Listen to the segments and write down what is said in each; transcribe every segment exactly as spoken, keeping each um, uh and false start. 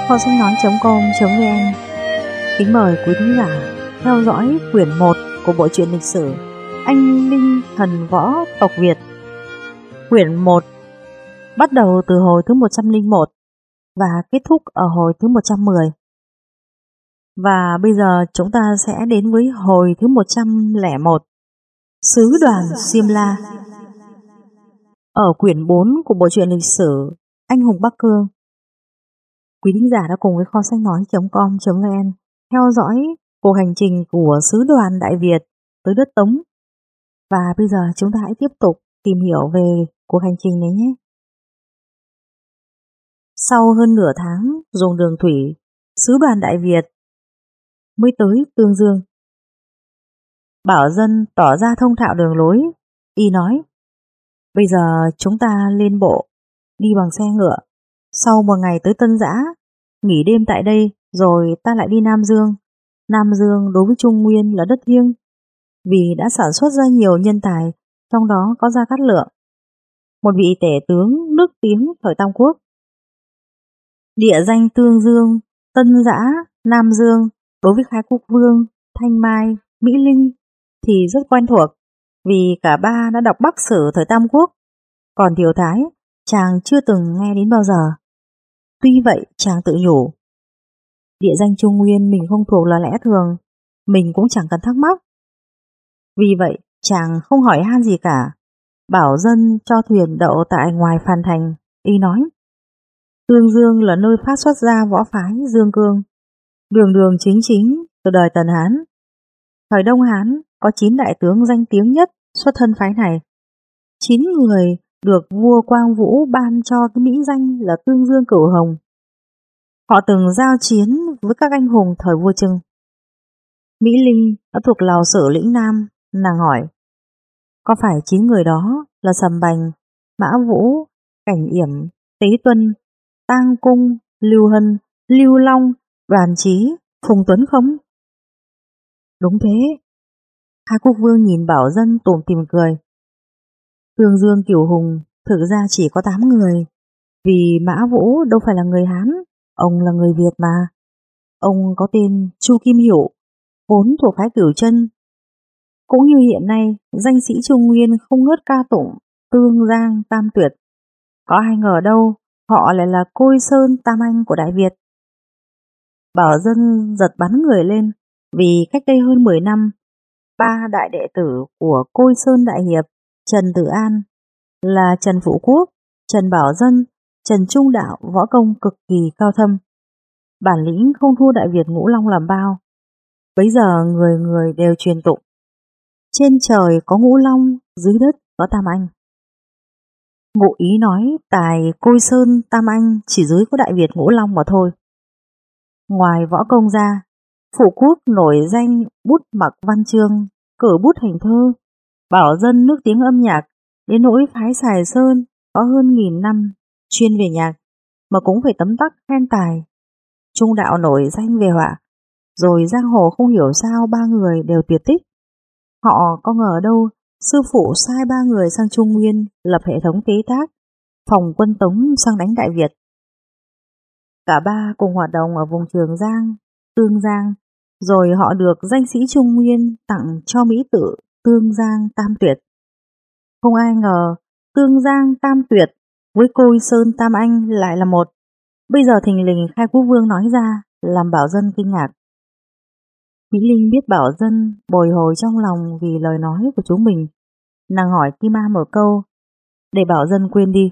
kho sách nói.com.vn kính mời quý thính giả theo dõi quyển một của bộ truyện lịch sử Anh Linh Thần Võ Tộc Việt. Quyển một bắt đầu từ hồi thứ một trăm lẻ một và kết thúc ở hồi thứ một trăm mười. Và bây giờ chúng ta sẽ đến với hồi thứ một trăm lẻ một, Sứ đoàn Simla. Ở quyển bốn của bộ truyện lịch sử Anh hùng Bắc Cương, quý thính giả đã cùng với kho sách nói.com.vn theo dõi cuộc hành trình của sứ đoàn Đại Việt tới đất Tống. Và bây giờ chúng ta hãy tiếp tục tìm hiểu về cuộc hành trình này nhé. Sau hơn nửa tháng dùng đường thủy, sứ đoàn Đại Việt mới tới Tương Dương. Bảo Dân tỏ ra thông thạo đường lối, y nói: bây giờ chúng ta lên bộ, đi bằng xe ngựa, sau một ngày tới Tân Giã, nghỉ đêm tại đây, rồi ta lại đi Nam Dương. Nam Dương đối với Trung Nguyên là đất thiêng, vì đã sản xuất ra nhiều nhân tài, trong đó có Gia Cát Lượng, một vị tể tướng nước tiếng thời Tam Quốc. Địa danh Tương Dương, Tân Giã, Nam Dương đối với Khai Quốc Vương, Thanh Mai, Mỹ Linh thì rất quen thuộc, vì cả ba đã đọc Bắc Sử thời Tam Quốc. Còn Thiều Thái, chàng chưa từng nghe đến bao giờ. Tuy vậy chàng tự nhủ, địa danh Trung Nguyên mình không thuộc là lẽ thường, mình cũng chẳng cần thắc mắc. Vì vậy chàng không hỏi han gì cả, bảo Dân cho thuyền đậu tại ngoài Phan Thành. Y nói: Tương Dương là nơi phát xuất ra võ phái Dương Cương, đường đường chính chính từ đời Tần Hán. Thời Đông Hán có chín đại tướng danh tiếng nhất xuất thân phái này. Chín người được vua Quang Vũ ban cho cái mỹ danh là Tương Dương Cửu Hồng. Họ từng giao chiến với các anh hùng thời vua Trưng. Mỹ Linh đã thuộc lào Sử lĩnh Nam. Nàng hỏi: có phải chín người đó là Sầm Bành, Mã Vũ, Cảnh Yểm, Tế Tuân, Tang Cung, Lưu Hân, Lưu Long, Đoàn Chí, Phùng Tuấn không? Đúng thế. Khai Quốc Vương nhìn Bảo Dân tủm tỉm cười. Tương Dương Cửu Hùng thực ra chỉ có tám người, vì Mã Vũ đâu phải là người Hán, ông là người Việt mà. Ông có tên Chu Kim Hiểu, vốn thuộc phái Cửu Chân. Cũng như hiện nay, danh sĩ Trung Nguyên không ngớt ca tụng Tương Giang Tam Tuyệt. Có ai ngờ đâu, họ lại là Côi Sơn Tam Anh của Đại Việt. Bảo Dân giật bắn người lên, vì cách đây hơn mười năm, ba đại đệ tử của Côi Sơn Đại Hiệp, Trần Tử An, là Trần Phụ Quốc, Trần Bảo Dân, Trần Trung Đạo võ công cực kỳ cao thâm. Bản lĩnh không thua Đại Việt Ngũ Long làm bao. Bấy giờ người người đều truyền tụng: trên trời có Ngũ Long, dưới đất có Tam Anh. Ngụ ý nói tài Côi Sơn Tam Anh chỉ dưới có Đại Việt Ngũ Long mà thôi. Ngoài võ công ra, Phụ Quốc nổi danh bút mặc văn chương, cử bút hành thơ. Bảo Dân nước tiếng âm nhạc, đến nỗi phái Sài Sơn có hơn nghìn năm chuyên về nhạc mà cũng phải tấm tắc khen tài. Trung Đạo nổi danh về họa, rồi giang hồ không hiểu sao ba người đều tuyệt tích. Họ có ngờ đâu sư phụ sai ba người sang Trung Nguyên lập hệ thống tế tác, phòng quân Tống sang đánh Đại Việt. Cả ba cùng hoạt động ở vùng Trường Giang, Tương Giang, rồi họ được danh sĩ Trung Nguyên tặng cho mỹ tự Tương Giang Tam Tuyệt. Không ai ngờ Tương Giang Tam Tuyệt với Côi Sơn Tam Anh lại là một. Bây giờ thình lình Khai Quốc Vương nói ra, làm Bảo Dân kinh ngạc. Mỹ Linh biết Bảo Dân bồi hồi trong lòng vì lời nói của chúng mình. Nàng hỏi Kim Ma một câu, để Bảo Dân quên đi.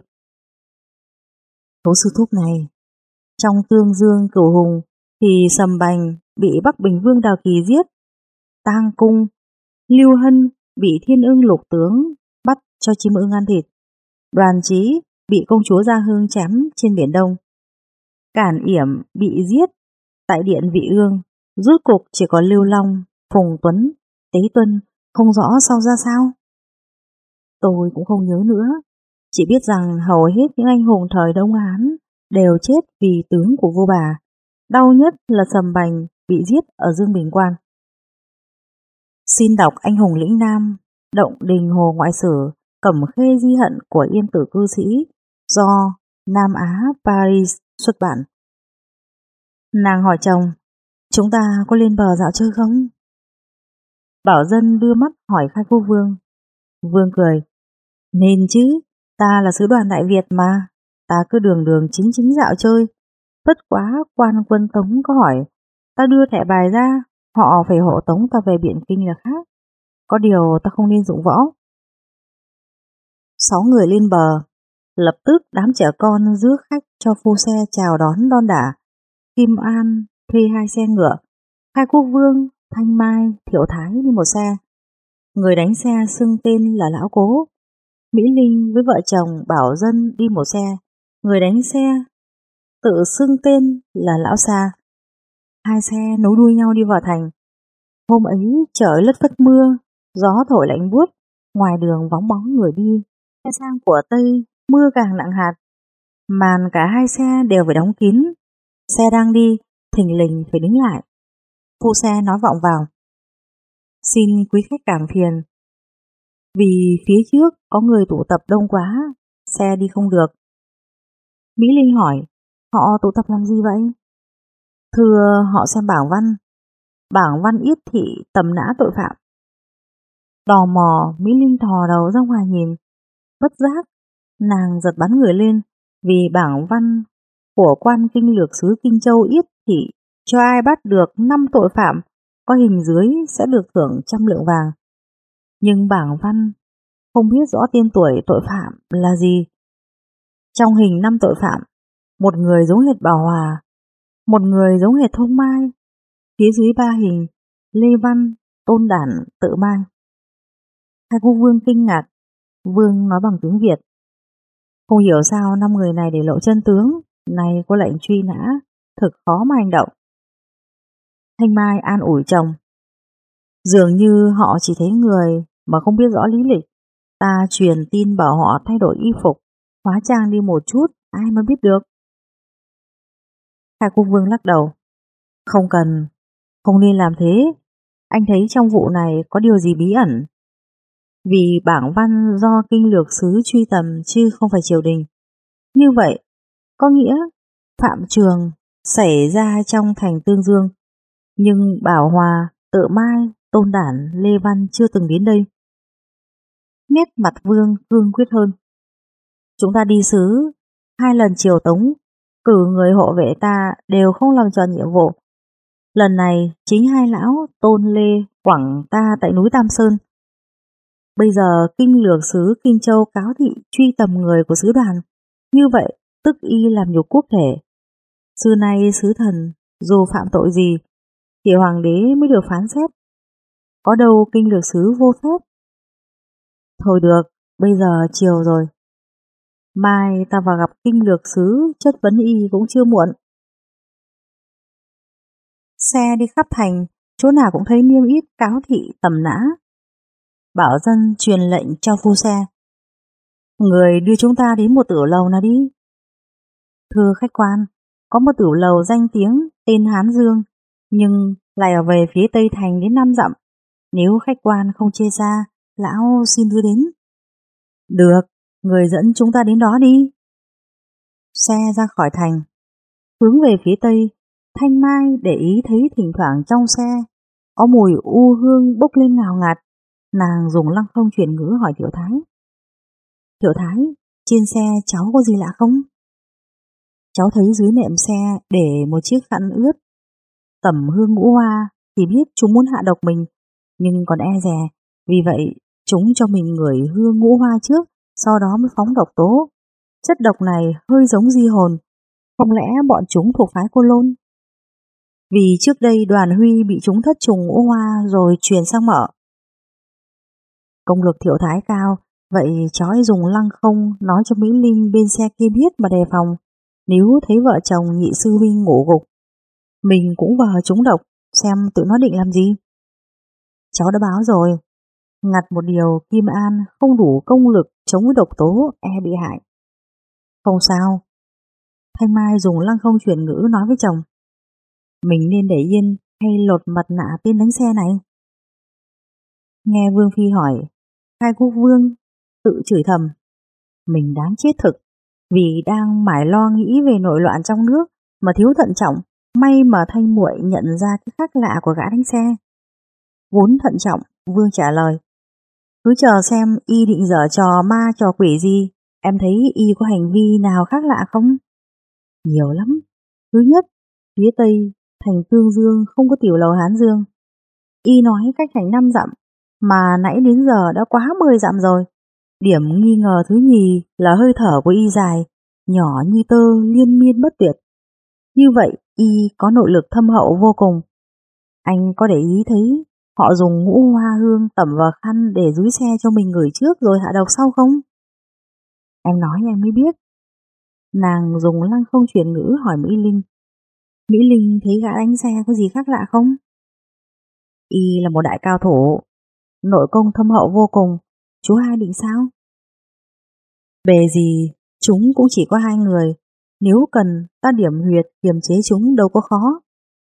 Tố sư thúc này, trong Tương Dương Cửu Hùng thì Sầm Bành bị Bắc Bình Vương Đào Kỳ giết, Tang Cung, Lưu Hân bị Thiên Ưng Lục Tướng bắt cho chim ưng ăn thịt, Đoàn Chí bị công chúa Gia Hương chém trên Biển Đông, Cản Yểm bị giết tại điện Vị Ương. Rốt cục chỉ có Lưu Long, Phùng Tuấn, Tế Tuân không rõ sau ra sao. Tôi cũng không nhớ nữa, chỉ biết rằng hầu hết những anh hùng thời Đông Hán đều chết vì tướng của vua bà. Đau nhất là Sầm Bành bị giết ở Dương Bình Quan. Xin đọc Anh hùng lĩnh Nam, Động Đình Hồ Ngoại Sử, Cẩm Khê Di Hận của Yên Tử Cư Sĩ do Nam Á Paris xuất bản. Nàng hỏi chồng, chúng ta có lên bờ dạo chơi không? Bảo Dân đưa mắt hỏi Khai Quốc Vương. Vương cười, nên chứ, ta là sứ đoàn Đại Việt mà, ta cứ đường đường chính chính dạo chơi. Bất quá quan quân Tống có hỏi, ta đưa thẻ bài ra, họ phải hộ tống ta về Biện Kinh là khác. Có điều ta không nên dụng võ. Sáu người lên bờ, lập tức đám trẻ con rước khách cho phu xe chào đón đon đả. Kim An thuê hai xe ngựa, Khai Quốc Vương, Thanh Mai, Thiệu Thái đi một xe. Người đánh xe xưng tên là Lão Cố. Mỹ Linh với vợ chồng Bảo Dân đi một xe. Người đánh xe tự xưng tên là Lão Sa. Hai xe nối đuôi nhau đi vào thành. Hôm ấy trời lất phất mưa, gió thổi lạnh buốt, ngoài đường vắng bóng người đi. Xe sang của Tây, mưa càng nặng hạt. Màn cả hai xe đều phải đóng kín. Xe đang đi, thình lình phải đứng lại. Phu xe nói vọng vào, xin quý khách cảm phiền, vì phía trước có người tụ tập đông quá, xe đi không được. Mỹ Linh hỏi, họ tụ tập làm gì vậy? Thưa họ xem bảng văn, bảng văn yết thị tầm nã tội phạm. Tò mò, Mỹ Linh thò đầu ra ngoài nhìn, bất giác, nàng giật bắn người lên, vì bảng văn của quan kinh lược sứ Kinh Châu yết thị cho ai bắt được năm tội phạm có hình dưới sẽ được thưởng trăm lượng vàng. Nhưng bảng văn không biết rõ tên tuổi tội phạm là gì. Trong hình năm tội phạm, một người giống hệt Bảo Hòa, một người giống hệt Thông Mai, phía dưới ba hình Lê Văn, Tôn Đản, Tự Mai. Hai cô Vương kinh ngạc, Vương nói bằng tiếng Việt. Không hiểu sao năm người này để lộ chân tướng, nay có lệnh truy nã, thực khó mà hành động. Thanh Mai an ủi chồng, dường như họ chỉ thấy người mà không biết rõ lý lịch. Ta truyền tin bảo họ thay đổi y phục, hóa trang đi một chút, ai mà biết được. Khai Quốc Vương lắc đầu, không cần, không nên làm thế. Anh thấy trong vụ này có điều gì bí ẩn. Vì bảng văn do kinh lược sứ truy tầm chứ không phải triều đình. Như vậy, có nghĩa phạm trường xảy ra trong thành Tương Dương, nhưng Bảo Hòa, Tự Mai, Tôn Đản, Lê Văn chưa từng đến đây. Nét mặt Vương cương quyết hơn. Chúng ta đi sứ, hai lần triều Tống, cử người hộ vệ ta đều không làm tròn nhiệm vụ. Lần này chính hai lão Tôn Lê quẳng ta tại núi Tam Sơn. Bây giờ kinh lược sứ Kinh Châu cáo thị truy tầm người của sứ đoàn, như vậy tức y làm nhục quốc thể. Xưa nay sứ thần dù phạm tội gì thì hoàng đế mới được phán xét, có đâu kinh lược sứ vô phép. Thôi được, bây giờ chiều rồi, mai ta vào gặp kinh lược sứ chất vấn y cũng chưa muộn. Xe đi khắp thành, chỗ nào cũng thấy niêm yết cáo thị tầm nã. Bảo Dân truyền lệnh cho phu xe, người đưa chúng ta đến một tử lầu nào đi. Thưa khách quan, có một tử lầu danh tiếng tên Hán Dương, nhưng lại ở về phía tây thành đến năm dặm. Nếu khách quan không chê xa, lão xin đưa đến. Được, người dẫn chúng ta đến đó đi. Xe ra khỏi thành, hướng về phía tây. Thanh Mai để ý thấy thỉnh thoảng trong xe có mùi u hương bốc lên ngào ngạt. Nàng dùng lăng không chuyển ngữ hỏi Thiệu Thái. Thiệu Thái, trên xe cháu có gì lạ không? Cháu thấy dưới nệm xe để một chiếc khăn ướt. Tẩm hương ngũ hoa thì biết chúng muốn hạ độc mình, nhưng còn e dè. Vì vậy chúng cho mình ngửi hương ngũ hoa trước, sau đó mới phóng độc tố. Chất độc này hơi giống di hồn. Không lẽ bọn chúng thuộc phái Côn Lôn? Vì trước đây Đoàn Huy bị chúng thất trùng ngũ hoa rồi truyền sang Mợ. Công lực Thiệu Thái cao, vậy cháu ấy dùng lăng không nói cho Mỹ Linh bên xe kia biết mà đề phòng. Nếu thấy vợ chồng nhị sư huynh ngủ gục, mình cũng vờ chúng độc, xem tụi nó định làm gì. Cháu đã báo rồi, ngặt một điều Kim An không đủ công lực chống với độc tố e bị hại. Không sao. Thanh Mai dùng lăng không chuyển ngữ nói với chồng, mình nên để yên hay lột mặt nạ tên đánh xe này? Nghe Vương Phi hỏi, Khai Quốc Vương tự chửi thầm, mình đáng chết thực, vì đang mải lo nghĩ về nội loạn trong nước mà thiếu thận trọng, May mà Thanh muội nhận ra cái khác lạ của gã đánh xe. Vốn thận trọng, Vương trả lời: cứ chờ xem y định giở trò ma trò quỷ gì. Em thấy y có hành vi nào khác lạ không? Nhiều lắm. Thứ nhất, phía tây thành Tương Dương không có tiểu lầu Hán Dương. Y nói cách thành năm dặm, mà nãy đến giờ đã quá mười dặm rồi. Điểm nghi ngờ thứ nhì là hơi thở của y dài, nhỏ như tơ, liên miên bất tuyệt. Như vậy y có nội lực thâm hậu vô cùng. Anh có để ý thấy họ dùng ngũ hoa hương tẩm vào khăn để dúi xe cho mình ngửi trước rồi hạ độc sau không? Em nói em mới biết. Nàng dùng lăng không truyền ngữ hỏi Mỹ Linh. Mỹ Linh thấy gã đánh xe có gì khác lạ không? Y là một đại cao thủ, nội công thâm hậu vô cùng. Chú hai định sao? Bề gì chúng cũng chỉ có hai người. Nếu cần ta điểm huyệt kiềm chế chúng đâu có khó.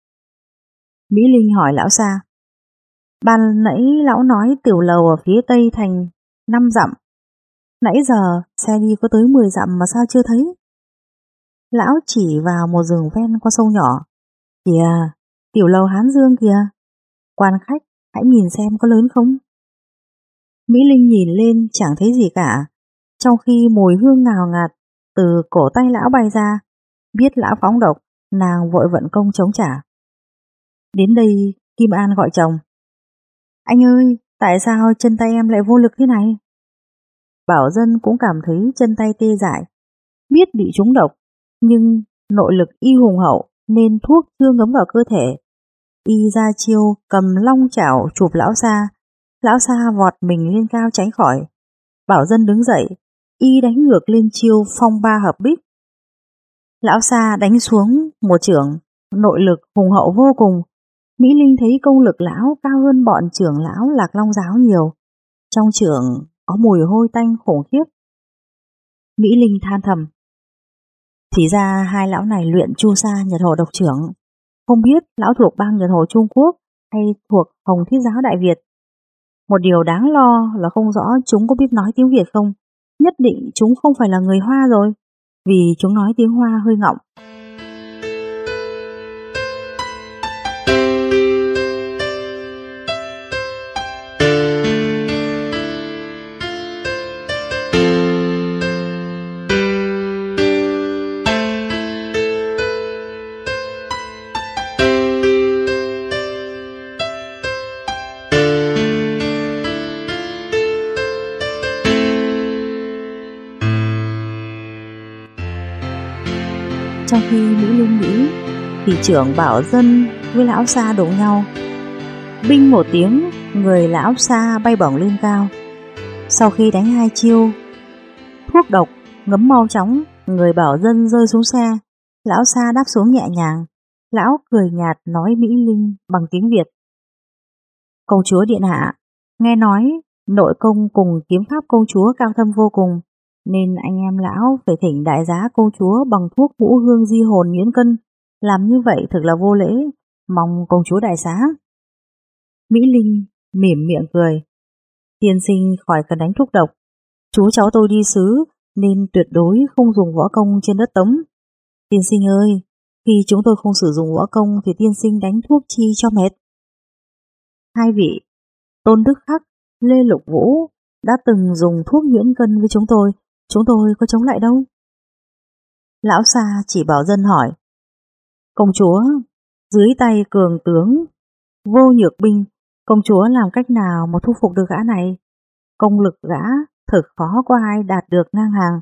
Mỹ Linh hỏi lão Sa. Ban nãy lão nói tiểu lầu ở phía tây thành năm dặm. Nãy giờ xe đi có tới mười dặm mà sao chưa thấy? Lão chỉ vào một rừng ven con sông nhỏ. Kìa, tiểu lầu Hán Dương kìa. Quan khách, hãy nhìn xem có lớn không? Mỹ Linh nhìn lên chẳng thấy gì cả, trong khi mùi hương ngào ngạt từ cổ tay lão bay ra. Biết lão phóng độc, nàng vội vận công chống trả. Đến đây Kim An gọi chồng. Anh ơi, tại sao chân tay em lại vô lực thế này? Bảo Dân cũng cảm thấy chân tay tê dại. Biết bị trúng độc, nhưng nội lực y hùng hậu nên thuốc chưa ngấm vào cơ thể. Y ra chiêu cầm long chảo chụp lão Sa. Lão Sa vọt mình lên cao tránh khỏi. Bảo Dân đứng dậy, y đánh ngược lên chiêu phong ba hợp bích. Lão Sa đánh xuống một chưởng, nội lực hùng hậu vô cùng. Mỹ Linh thấy công lực lão cao hơn bọn trưởng lão Lạc Long giáo nhiều. Trong chưởng có mùi hôi tanh khủng khiếp. Mỹ Linh than thầm. Thì ra hai lão này luyện Chu Sa Nhật Hồ độc trưởng. Không biết lão thuộc bang Nhật Hồ Trung Quốc hay thuộc Hồng Thiết giáo Đại Việt. Một điều đáng lo là không rõ chúng có biết nói tiếng Việt không. Nhất định chúng không phải là người Hoa rồi, vì chúng nói tiếng Hoa hơi ngọng. Trong khi Mỹ Linh nghĩ thì trưởng Bảo Dân với lão Sa đụng nhau. Binh một tiếng, người lão Sa bay bổng lên cao. Sau khi đánh hai chiêu thuốc độc ngấm mau chóng, người Bảo Dân rơi xuống xe. Lão Sa đáp xuống nhẹ nhàng. Lão cười nhạt nói Mỹ Linh bằng tiếng Việt. Công chúa điện hạ, nghe nói nội công cùng kiếm pháp công chúa cao thâm vô cùng, nên anh em lão phải thỉnh đại giá công chúa bằng thuốc ngũ hương di hồn nhuyễn cân. Làm như vậy thực là vô lễ, mong công chúa đại xá. Mỹ Linh mỉm miệng cười. Tiên sinh khỏi cần đánh thuốc độc. Chú cháu tôi đi sứ nên tuyệt đối không dùng võ công trên đất Tống. Tiên sinh ơi, khi chúng tôi không sử dụng võ công thì tiên sinh đánh thuốc chi cho mệt. Hai vị, Tôn Đức Khắc, Lê Lục Vũ đã từng dùng thuốc nhuyễn cân với chúng tôi. Chúng tôi có chống lại đâu. Lão Sa chỉ Bảo Dân hỏi. Công chúa, dưới tay cường tướng Vô Nhược Binh, công chúa làm cách nào mà thu phục được gã này? Công lực gã thực khó có ai đạt được ngang hàng.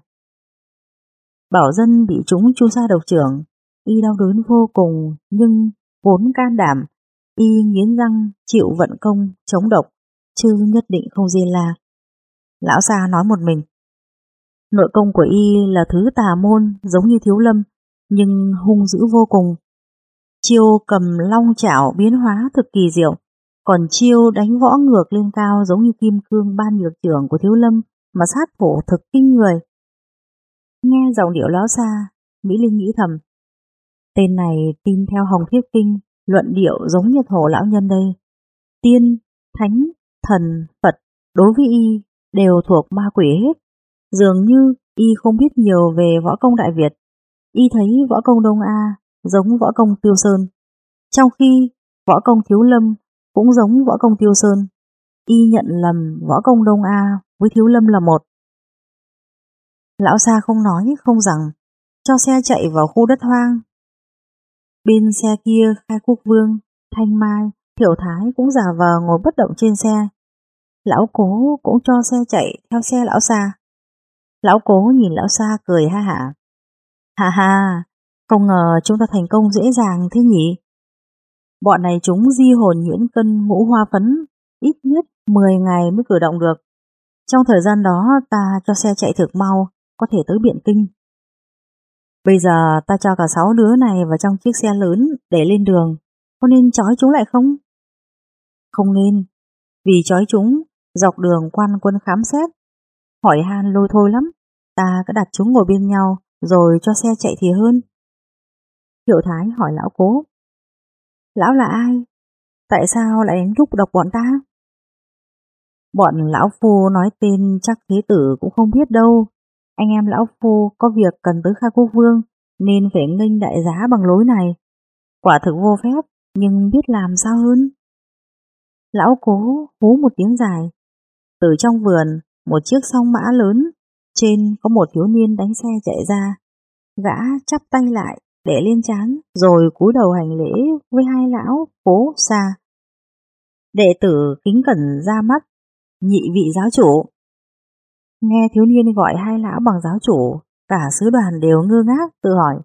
Bảo Dân bị trúng Chu Sa độc trưởng, y đau đớn vô cùng, nhưng vốn can đảm, y nghiến răng chịu vận công chống độc, chứ nhất định không diên la. Lão Sa nói một mình. Nội công của y là thứ tà môn giống như Thiếu Lâm, nhưng hung dữ vô cùng. Chiêu cầm long chảo biến hóa thực kỳ diệu, còn chiêu đánh võ ngược lên cao giống như kim cương ban nhược trưởng của Thiếu Lâm mà sát phổ thực kinh người. Nghe giọng điệu lão Sa, Mỹ Linh nghĩ thầm. Tên này tin theo Hồng Thiết Kinh, luận điệu giống Nhật Hồ lão nhân đây. Tiên, thánh, thần, Phật đối với y đều thuộc ma quỷ hết. Dường như y không biết nhiều về võ công Đại Việt. Y thấy võ công Đông A giống võ công Tiêu Sơn, trong khi võ công Thiếu Lâm cũng giống võ công Tiêu Sơn. Y nhận lầm võ công Đông A với Thiếu Lâm là một. Lão Sa không nói không rằng, cho xe chạy vào khu đất hoang. Bên xe kia Khai Quốc Vương, Thanh Mai, Thiệu Thái cũng giả vờ ngồi bất động trên xe. Lão Cố cũng cho xe chạy theo xe Lão Sa. Lão Cố nhìn Lão Sa cười ha hả. Ha ha, không ngờ chúng ta thành công dễ dàng thế nhỉ. Bọn này chúng di hồn nhuyễn cân ngũ hoa phấn, ít nhất mười ngày mới cử động được. Trong thời gian đó ta cho xe chạy thực mau, có thể tới Biện Kinh. Bây giờ ta cho cả sáu đứa này vào trong chiếc xe lớn để lên đường, có nên trói chúng lại không? Không nên, vì trói chúng, dọc đường quan quân khám xét, hỏi han lôi thôi lắm, ta cứ đặt chúng ngồi bên nhau rồi cho xe chạy thì hơn. Thiệu Thái hỏi Lão Cố. Lão là ai? Tại sao lại đánh thúc độc bọn ta? Bọn Lão Phu nói tên chắc thế tử cũng không biết đâu. Anh em Lão Phu có việc cần tới Khai Quốc Vương nên phải nghênh đại giá bằng lối này. Quả thực vô phép, nhưng biết làm sao hơn. Lão Cố hú một tiếng dài. Từ trong vườn, một chiếc song mã lớn, trên có một thiếu niên đánh xe chạy ra. Gã chắp tay lại để lên trán rồi cúi đầu hành lễ với hai lão Cố Sa. Đệ tử kính cẩn ra mắt nhị vị giáo chủ. Nghe thiếu niên gọi hai lão bằng giáo chủ, cả sứ đoàn đều ngơ ngác tự hỏi.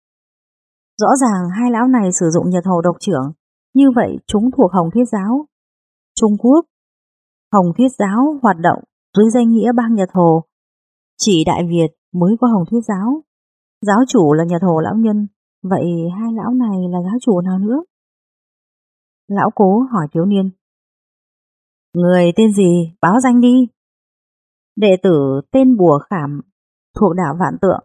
Rõ ràng hai lão này sử dụng Nhật Hồ độc trưởng, như vậy chúng thuộc Hồng Thiết giáo. Trung Quốc, Hồng Thiết giáo hoạt động dưới danh nghĩa bang Nhật Hồ. Chỉ Đại Việt mới có Hồng Thiết giáo. Giáo chủ là Nhật Hồ lão nhân, vậy hai lão này là giáo chủ nào nữa? Lão Cố hỏi thiếu niên. Người tên gì? Báo danh đi. Đệ tử tên Bùa Khảm, thuộc đạo Vạn Tượng.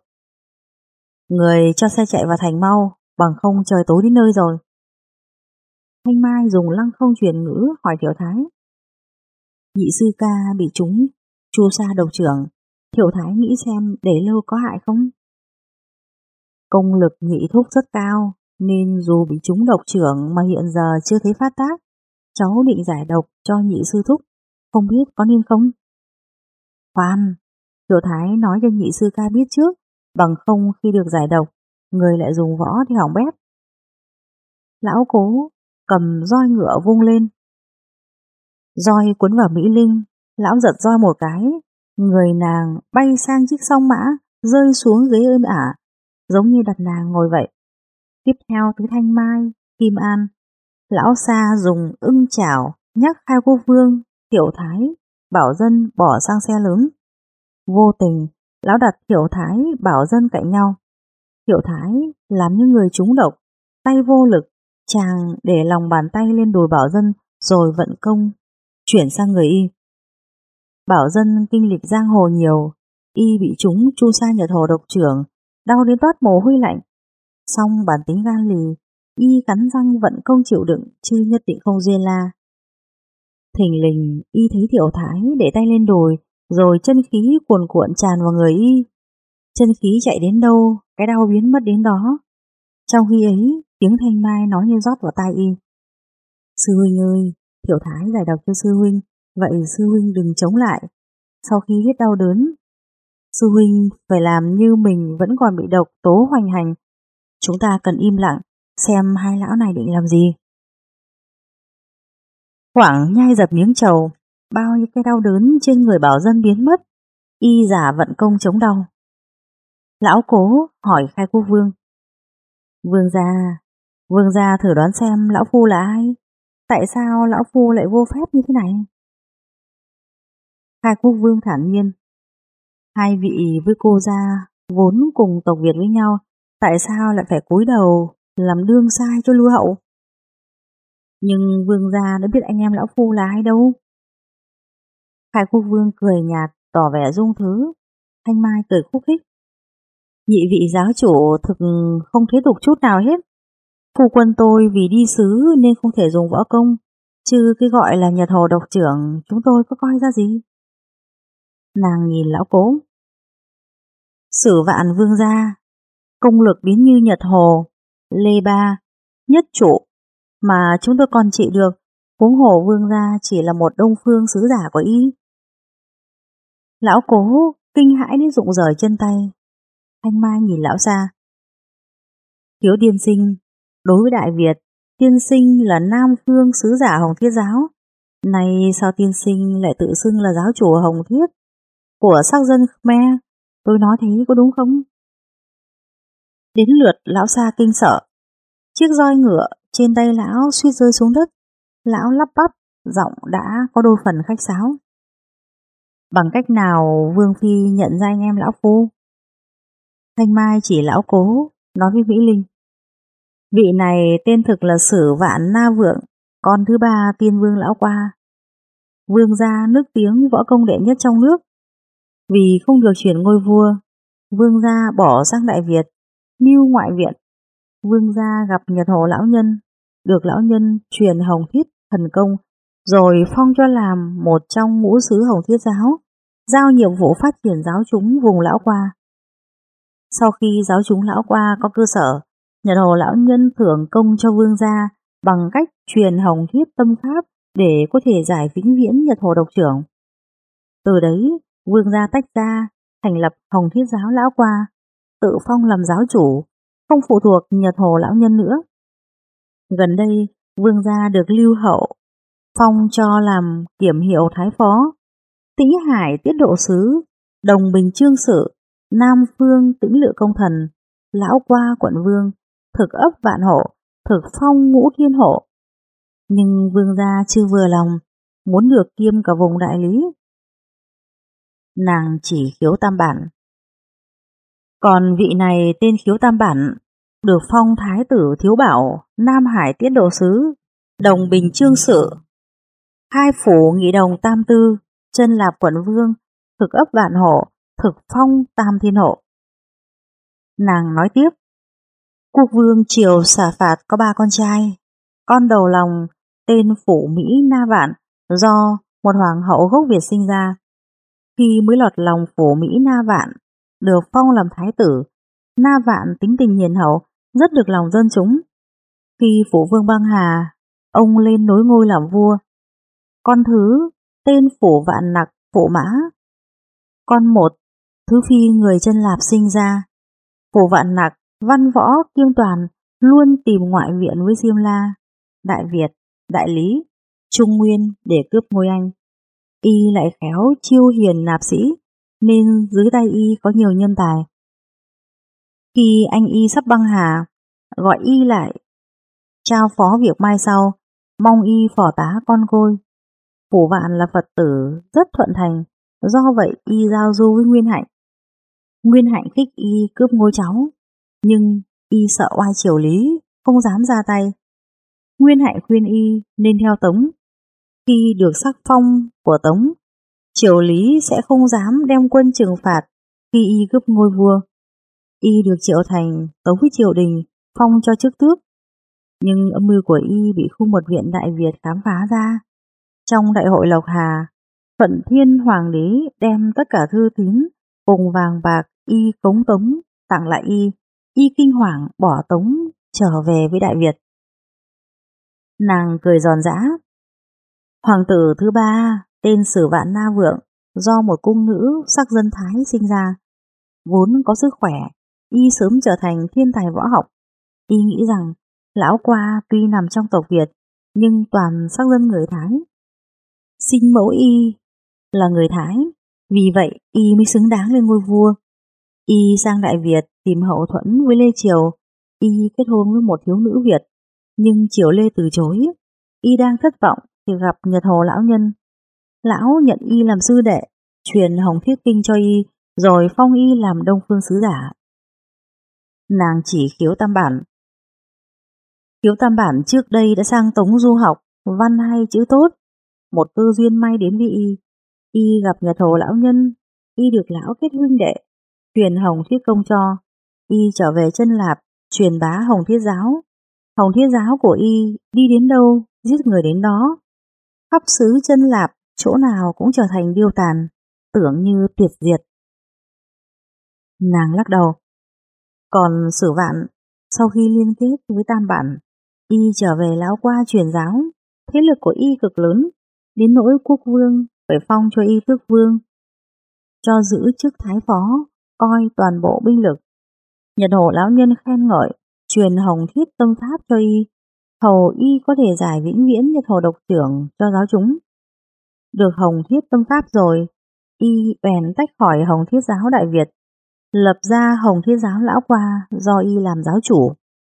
Người cho xe chạy vào thành mau, bằng không trời tối đến nơi rồi. Thanh Mai dùng lăng không truyền ngữ hỏi Thiệu Thái. Nhị sư ca bị trúng chu sa độc trưởng, Thiệu Thái nghĩ xem để lâu có hại không? Công lực nhị thúc rất cao, nên dù bị trúng độc trưởng mà hiện giờ chưa thấy phát tác, cháu định giải độc cho nhị sư thúc, không biết có nên không? Khoan, Thiệu Thái nói cho nhị sư ca biết trước, bằng không khi được giải độc, người lại dùng võ thì hỏng bét. Lão Cố cầm roi ngựa vung lên. Roi cuốn vào Mỹ Linh, lão giật roi một cái, người nàng bay sang chiếc song mã, rơi xuống ghế êm ả, giống như đặt nàng ngồi vậy. Tiếp theo tới Thanh Mai, Kim An, lão Sa dùng ưng chảo nhắc Khai Quốc Vương, Thiệu Thái, Bảo Dân bỏ sang xe lớn. Vô tình, lão đặt Thiệu Thái, Bảo Dân cạnh nhau. Thiệu Thái làm như người trúng độc, tay vô lực, chàng để lòng bàn tay lên đùi Bảo Dân rồi vận công, chuyển sang người y. Bảo Dân kinh lịch giang hồ nhiều, y bị trúng chu sa Nhật Hồ độc trưởng, đau đến toát mồ hôi lạnh. Song bản tính gan lì, y cắn răng vận công chịu đựng chứ nhất định không duyên la. Thình lình y thấy Thiệu Thái để tay lên đùi, rồi chân khí cuồn cuộn tràn vào người y. Chân khí chạy đến đâu, cái đau biến mất đến đó. Trong khi ấy, tiếng Thanh Mai nói như rót vào tai y. Sư huynh ơi, Thiệu Thái giải độc cho sư huynh, vậy sư huynh đừng chống lại. Sau khi hết đau đớn, sư huynh phải làm như mình vẫn còn bị độc tố hoành hành. Chúng ta cần im lặng, xem hai lão này định làm gì. Khoảng nhai dập miếng trầu, bao nhiêu cái đau đớn trên người Bảo Dân biến mất, y giả vận công chống đau. Lão Cố hỏi Khai Quốc Vương. Vương gia, vương gia thử đoán xem lão phu là ai? Tại sao lão phu lại vô phép như thế này? Khai Quốc Vương thản nhiên. Hai vị với cô gia vốn cùng tộc Việt với nhau, tại sao lại phải cúi đầu làm đương sai cho Lưu Hậu? Nhưng vương gia đã biết anh em lão phu là ai đâu. Khai Quốc Vương cười nhạt tỏ vẻ dung thứ. Thanh Mai cười khúc khích. Nhị vị giáo chủ thực không thế tục chút nào hết. Phu quân tôi vì đi sứ nên không thể dùng võ công, chứ cái gọi là Nhật Hồ độc trưởng chúng tôi có coi ra gì. Nàng nhìn lão Cố. Sử vạn vương gia, công lực biến như Nhật Hồ, Lê Ba, Nhất Trụ mà chúng tôi còn trị được, huống hồ vương gia chỉ là một đông phương sứ giả của y. Lão Cố kinh hãi đến rụng rời chân tay. Thanh Mai nhìn lão xa. Thiếu tiên sinh, đối với Đại Việt, tiên sinh là Nam Phương sứ giả Hồng Thiết giáo. Này sao tiên sinh lại tự xưng là giáo chủ Hồng Thiết của sắc dân Khmer? Tôi nói thế có đúng không? Đến lượt lão xa kinh sợ. Chiếc roi ngựa trên tay lão suýt rơi xuống đất. Lão lắp bắp, giọng đã có đôi phần khách sáo. Bằng cách nào Vương Phi nhận ra anh em lão phu? Thanh Mai chỉ lão Cố, nói với Mỹ Linh. Vị này tên thực là Sử Vạn Na Vượng, con thứ ba tiên vương lão qua. Vương gia nước tiếng võ công đệ nhất trong nước. Vì không được chuyển ngôi vua, vương gia bỏ sang Đại Việt, mưu ngoại viện. Vương gia gặp Nhật Hồ lão nhân, được lão nhân truyền Hồng Thiết thần công, rồi phong cho làm một trong ngũ sứ Hồng Thiết giáo, giao nhiệm vụ phát triển giáo chúng vùng lão qua. Sau khi giáo chúng lão qua có cơ sở, Nhật Hồ lão nhân thưởng công cho vương gia bằng cách truyền Hồng Thiết tâm pháp để có thể giải vĩnh viễn Nhật Hồ độc trưởng. Từ đấy, vương gia tách ra, thành lập Hồng Thiết giáo lão qua, tự phong làm giáo chủ, không phụ thuộc Nhật Hồ lão nhân nữa. Gần đây, vương gia được Lưu Hậu phong cho làm kiểm hiệu thái phó, Tĩnh Hải tiết độ sứ, Đồng Bình trương sự, Nam Phương tĩnh lự công thần, lão qua quận vương, thực ấp vạn hộ, thực phong ngũ thiên hộ. Nhưng vương gia chưa vừa lòng, muốn được kiêm cả vùng đại lý. Nàng chỉ Khiếu Tam Bản. Còn vị này tên Khiếu Tam Bản, được phong thái tử thiếu bảo, Nam Hải tiết độ sứ, Đồng Bình trương sự, hai phủ nghị đồng tam tư, chân lạp quận vương, thực ấp vạn hộ, thực phong tam thiên hộ. Nàng nói tiếp, quốc vương triều xả phạt có ba con trai, con đầu lòng tên Phủ Mỹ Na Vạn do một hoàng hậu gốc Việt sinh ra. Khi mới lọt lòng Phủ Mỹ Na Vạn, được phong làm thái tử, Na Vạn tính tình hiền hậu, rất được lòng dân chúng. Khi Phủ Vương băng hà, ông lên nối ngôi làm vua. Con thứ tên Phủ Vạn Nặc Phủ Mã, con một thứ phi người chân lạp sinh ra. Phủ Vạn Nặc văn võ kiêm toàn, luôn tìm ngoại viện với Diêm La, Đại Việt, Đại Lý, Trung Nguyên để cướp ngôi Anh. Y lại khéo chiêu hiền nạp sĩ, nên dưới tay y có nhiều nhân tài. Khi anh y sắp băng hà, gọi y lại, trao phó việc mai sau, mong y phò tá con côi. Phủ Vạn là Phật tử rất thuận thành, do vậy y giao du với Nguyên Hạnh. Nguyên Hạnh khích y cướp ngôi cháu, nhưng y sợ oai triều Lý, không dám ra tay. Nguyên Hạnh khuyên y nên theo Tống. Khi được sắc phong của Tống, triều Lý sẽ không dám đem quân trừng phạt khi y cướp ngôi vua. Y được triệu thành tấu với triều đình, phong cho chức tước. Nhưng âm mưu của y bị khu một viện Đại Việt khám phá ra. Trong đại hội Lộc Hà, Thuận Thiên Hoàng đế đem tất cả thư tín cùng vàng bạc y cống Tống tặng lại y. Y kinh hoàng bỏ Tống trở về với Đại Việt. Nàng cười giòn giã. Hoàng tử thứ ba tên Sử Vạn Na Vượng do một cung nữ sắc dân Thái sinh ra. Vốn có sức khỏe, y sớm trở thành thiên tài võ học. Y nghĩ rằng lão qua tuy nằm trong tộc Việt nhưng toàn sắc dân người Thái. Sinh mẫu y là người Thái, vì vậy y mới xứng đáng lên ngôi vua. Y sang Đại Việt tìm hậu thuẫn với Lê Triều. Y kết hôn với một thiếu nữ Việt, nhưng Triều Lê từ chối. Y đang thất vọng thì gặp Nhật Hồ lão nhân. Lão nhận y làm sư đệ, truyền Hồng Thiết kinh cho y, rồi phong y làm Đông Phương sứ giả. Nàng chỉ Khiếu Tam Bản. Khiếu Tam Bản trước đây đã sang Tống du học, văn hay chữ tốt. Một cơ duyên may đến với y. Y gặp Nhật Hồ lão nhân, y được lão kết huynh đệ, truyền Hồng Thiết công cho. Y trở về chân lạp, truyền bá Hồng Thiết giáo. Hồng Thiết giáo của y đi đến đâu, giết người đến đó. Khắp xứ chân lạp, chỗ nào cũng trở thành điêu tàn, tưởng như tuyệt diệt. Nàng lắc đầu. Còn Sử Vạn, Sau khi liên kết với Tam Bản, y trở về Lão Qua truyền giáo. Thế lực của y cực lớn, đến nỗi quốc vương phải phong cho y tước vương, cho giữ chức thái phó, coi toàn bộ binh lực. Nhật Hổ lão nhân khen ngợi, truyền Hồng Thiết tâm pháp cho y, hầu y có thể giải vĩnh viễn Nhật Hổ độc trưởng cho giáo chúng. Được Hồng Thiết tâm pháp rồi, y bèn tách khỏi Hồng Thiết giáo Đại Việt, lập ra Hồng Thiết giáo Lão Qua do y làm giáo chủ.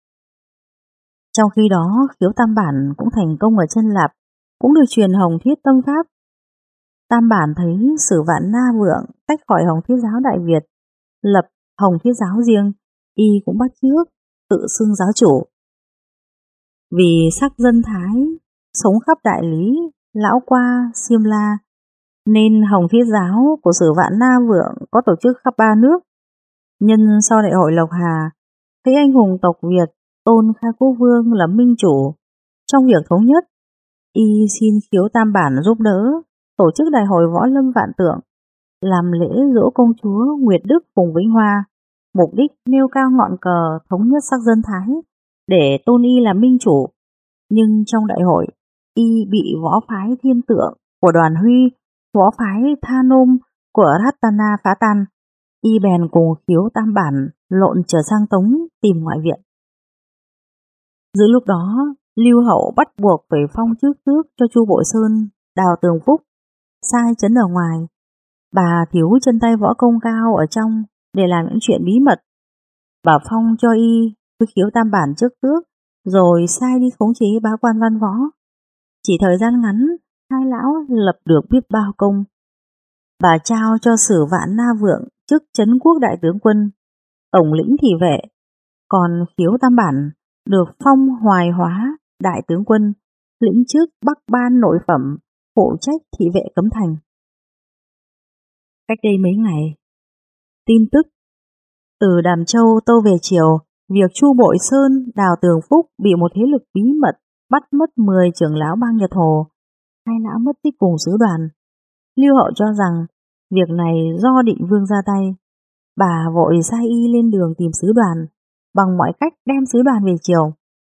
Trong khi đó, Khiếu Tam Bản cũng thành công ở Chân Lạp, cũng được truyền Hồng Thiết tâm pháp. Tam Bản thấy Sử Vạn Na Vượng tách khỏi Hồng Thiết giáo Đại Việt, lập Hồng Thiết giáo riêng, y cũng bắt chước tự xưng giáo chủ. Vì sắc dân Thái sống khắp Đại Lý, Lão Qua, Xiêm La, nên Hồng Thiết giáo của Sử Vạn Na Vượng có tổ chức khắp ba nước. Nhân sau đại hội Lộc Hà, thấy anh hùng tộc Việt tôn Khai Quốc Vương là minh chủ trong việc thống nhất, y xin Khiếu Tam Bản giúp đỡ tổ chức đại hội võ lâm vạn tượng, làm lễ giỗ công chúa Nguyệt Đức Phùng Vĩnh Hoa, mục đích nêu cao ngọn cờ thống nhất sắc dân Thái để tôn y làm minh chủ. Nhưng trong đại hội, y bị võ phái Thiên Tượng của Đoàn Huy, võ phái Tha Nôm của Ratana phá tan. Y bèn cùng Khiếu Tam Bản lộn trở sang Tống tìm ngoại viện. Giữa lúc đó, Lưu Hậu bắt buộc phải phong trước tước cho Chu Bội Sơn, Đào Tường Phúc, sai trấn ở ngoài. Bà thiếu chân tay võ công cao ở trong để làm những chuyện bí mật. Bà phong cho y với Khiếu Tam Bản trước tước, rồi sai đi khống chế bá quan văn võ. Chỉ thời gian ngắn, hai lão lập được biết bao công. Bà trao cho Sử Vạn Na Vượng chức Trấn Quốc Đại Tướng Quân, tổng lĩnh thị vệ, còn Khiếu Tam Bản được phong Hoài Hóa Đại Tướng Quân, lĩnh chức Bắc Ban nội phẩm, phụ trách thị vệ Cấm Thành. Cách đây mấy ngày, tin tức từ Đàm Châu tâu về chiều việc Chu Bội Sơn, Đào Tường Phúc bị một thế lực bí mật bắt mất mười trưởng lão bang Nhật Hồ, hai lão mất tích cùng sứ đoàn. Lưu Hậu cho rằng việc này do Định Vương ra tay. Bà vội sai y lên đường tìm sứ đoàn, bằng mọi cách đem sứ đoàn về triều.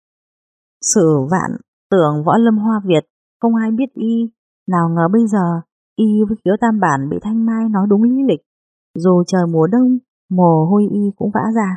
Sử Vạn tưởng võ lâm Hoa Việt không ai biết y, nào ngờ bây giờ y với Khiếu Tam Bản bị Thanh Mai nói đúng lý lịch. Dù trời mùa đông, mồ hôi y cũng vã ra.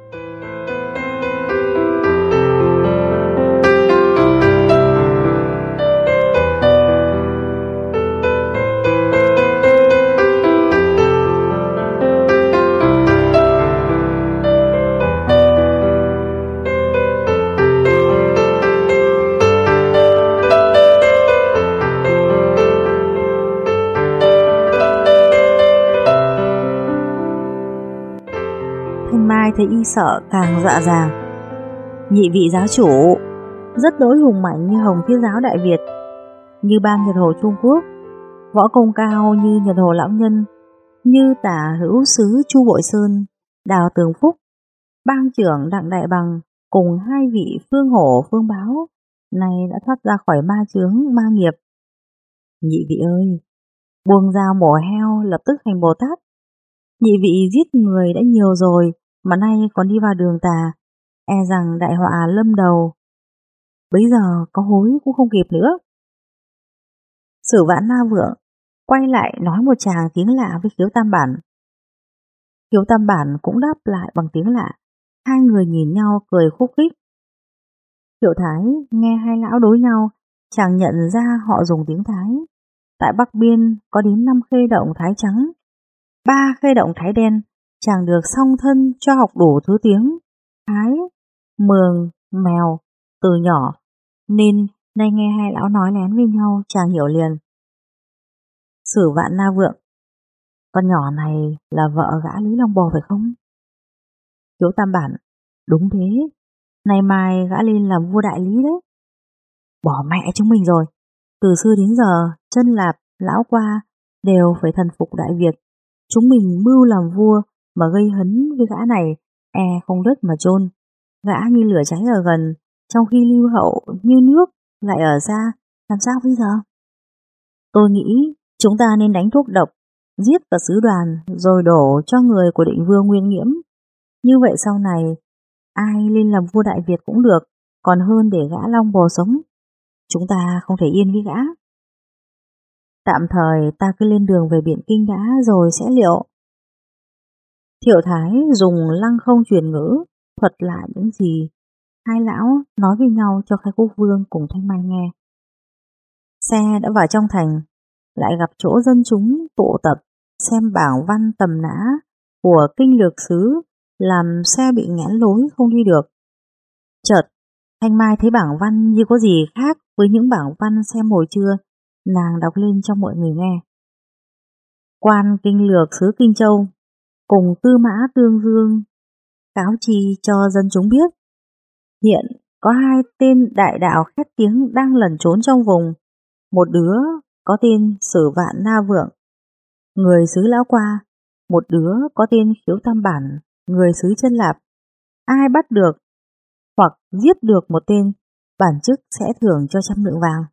Thấy y sợ càng dọa dàng. Nhị vị giáo chủ rất đối hùng mạnh như Hồng Thiết giáo Đại Việt, như bang Nhật Hồ Trung Quốc, võ công cao như Nhật Hồ lão nhân, như tả hữu sứ Chu Bội Sơn, Đào Tường Phúc, bang trưởng Đặng Đại Bằng cùng hai vị Phương Hổ Phương Báo này đã thoát ra khỏi ma chướng ma nghiệp. Nhị vị ơi, buông dao mổ heo lập tức thành Bồ Tát. Nhị vị giết người đã nhiều rồi, mà nay còn đi vào đường tà, e rằng đại họa lâm đầu. Bấy giờ có hối cũng không kịp nữa. Sử Vạn Na Vượng quay lại nói một tràng tiếng lạ với Khiếu Tam Bản. Khiếu Tam Bản cũng đáp lại bằng tiếng lạ. Hai người nhìn nhau cười khúc khích. Triệu Thái nghe hai lão đối nhau, chàng nhận ra họ dùng tiếng Thái. Tại Bắc Biên có đến năm khê động Thái trắng, ba khê động Thái đen. Chàng được song thân cho học đủ thứ tiếng Thái, Mường, Mèo từ nhỏ, nên nay nghe hai lão nói lén với nhau chàng hiểu liền. Sử Vạn Na Vượng, con nhỏ này là vợ gã Lý Long Bò phải không? Khiếu Tam Bản, đúng thế, nay mai gã lên làm vua Đại Lý đấy. Bỏ mẹ chúng mình rồi, từ xưa đến giờ Chân Lạp, Lão Qua đều phải thần phục Đại Việt. Chúng mình mưu làm vua mà gây hấn với gã này, e không đất mà chôn. Gã như lửa cháy ở gần, trong khi Lưu Hậu như nước lại ở xa, làm sao bây giờ? Tôi nghĩ chúng ta nên đánh thuốc độc, giết cả sứ đoàn rồi đổ cho người của Định Vương Nguyên Nghiễm. Như vậy sau này ai lên làm vua Đại Việt cũng được, còn hơn để gã long bò sống. Chúng ta không thể yên với gã. Tạm thời ta cứ lên đường về Biện Kinh đã rồi sẽ liệu. Thiệu Thái dùng lăng không truyền ngữ, thuật lại những gì hai lão nói với nhau cho Khai Quốc Vương cùng Thanh Mai nghe. Xe đã vào trong thành, lại gặp chỗ dân chúng tụ tập xem bảng văn tầm nã của kinh lược sứ, làm xe bị nghẽn lối không đi được. Chợt Thanh Mai thấy bảng văn như có gì khác với những bảng văn xem hồi trưa, nàng đọc lên cho mọi người nghe. Quan kinh lược sứ Kinh Châu cùng Tư Mã Tương Dương cáo chi cho dân chúng biết, hiện có hai tên đại đạo khét tiếng đang lẩn trốn trong vùng. Một đứa có tên Sử Vạn Na Vượng, người xứ Lão Qua, một đứa có tên Khiếu Tam Bản, người xứ Chân Lạp. Ai bắt được hoặc giết được một tên, bản chức sẽ thưởng cho trăm lượng vàng.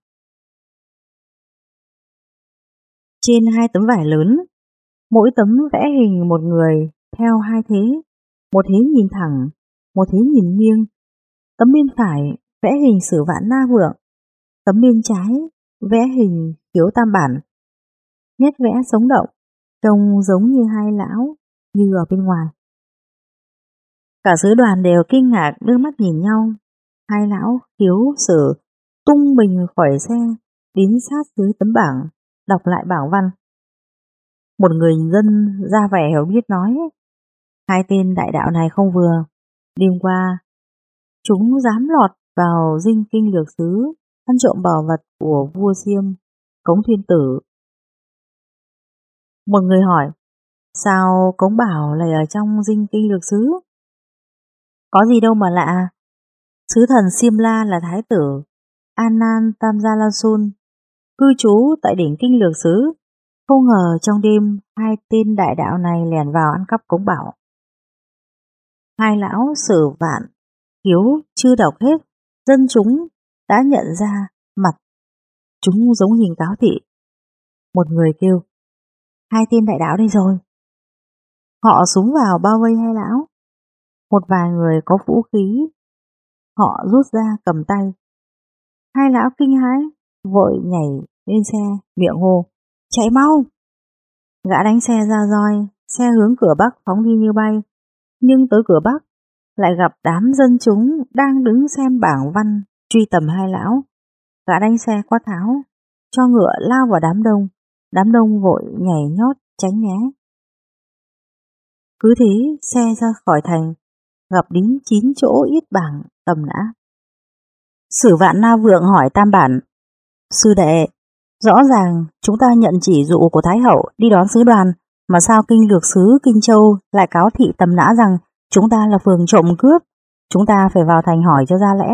Trên hai tấm vải lớn, mỗi tấm vẽ hình một người theo hai thế, một thế nhìn thẳng, một thế nhìn nghiêng. Tấm bên phải vẽ hình Sử Vạn Na Vượng, tấm bên trái vẽ hình Khiếu Tam Bản. Nét vẽ sống động, trông giống như hai lão như ở bên ngoài. Cả sứ đoàn đều kinh ngạc đưa mắt nhìn nhau. Hai lão Khiếu Sử tung mình khỏi xe, đến sát dưới tấm bảng, đọc lại bảng văn. Một người dân ra vẻ hiểu biết nói, hai tên đại đạo này không vừa. Đêm qua, chúng dám lọt vào dinh kinh lược sứ, ăn trộm bảo vật của vua Xiêm, Cống Thiên Tử. Một người hỏi, sao Cống Bảo lại ở trong dinh kinh lược sứ? Có gì đâu mà lạ. Sứ thần Xiêm La là thái tử Anan Tamjalasun, cư trú tại đỉnh kinh lược sứ. Không ngờ trong đêm hai tên đại đạo này lẻn vào ăn cắp Cống Bảo. Hai lão Sử Vạn Khiếu chưa đọc hết, dân chúng đã nhận ra mặt chúng giống hình cáo thị. Một người kêu, hai tên đại đạo đây rồi. Họ súng vào bao vây hai lão. Một vài người có vũ khí, họ rút ra cầm tay. Hai lão kinh hãi, vội nhảy lên xe, miệng hô, chạy mau. Gã đánh xe ra roi, xe hướng cửa Bắc phóng đi như bay. Nhưng tới cửa Bắc lại gặp đám dân chúng đang đứng xem bảng văn truy tầm hai lão. Gã đánh xe quát tháo, cho ngựa lao vào đám đông. Đám đông vội nhảy nhót tránh né. Cứ thế xe ra khỏi thành, gặp đến chín chỗ ít bảng tầm nã. Sử Vạn Na Vượng hỏi Tam Bản, sư đệ, rõ ràng chúng ta nhận chỉ dụ của Thái Hậu đi đón sứ đoàn, mà sao kinh lược sứ Kinh Châu lại cáo thị tầm nã rằng chúng ta là phường trộm cướp, chúng ta phải vào thành hỏi cho ra lẽ.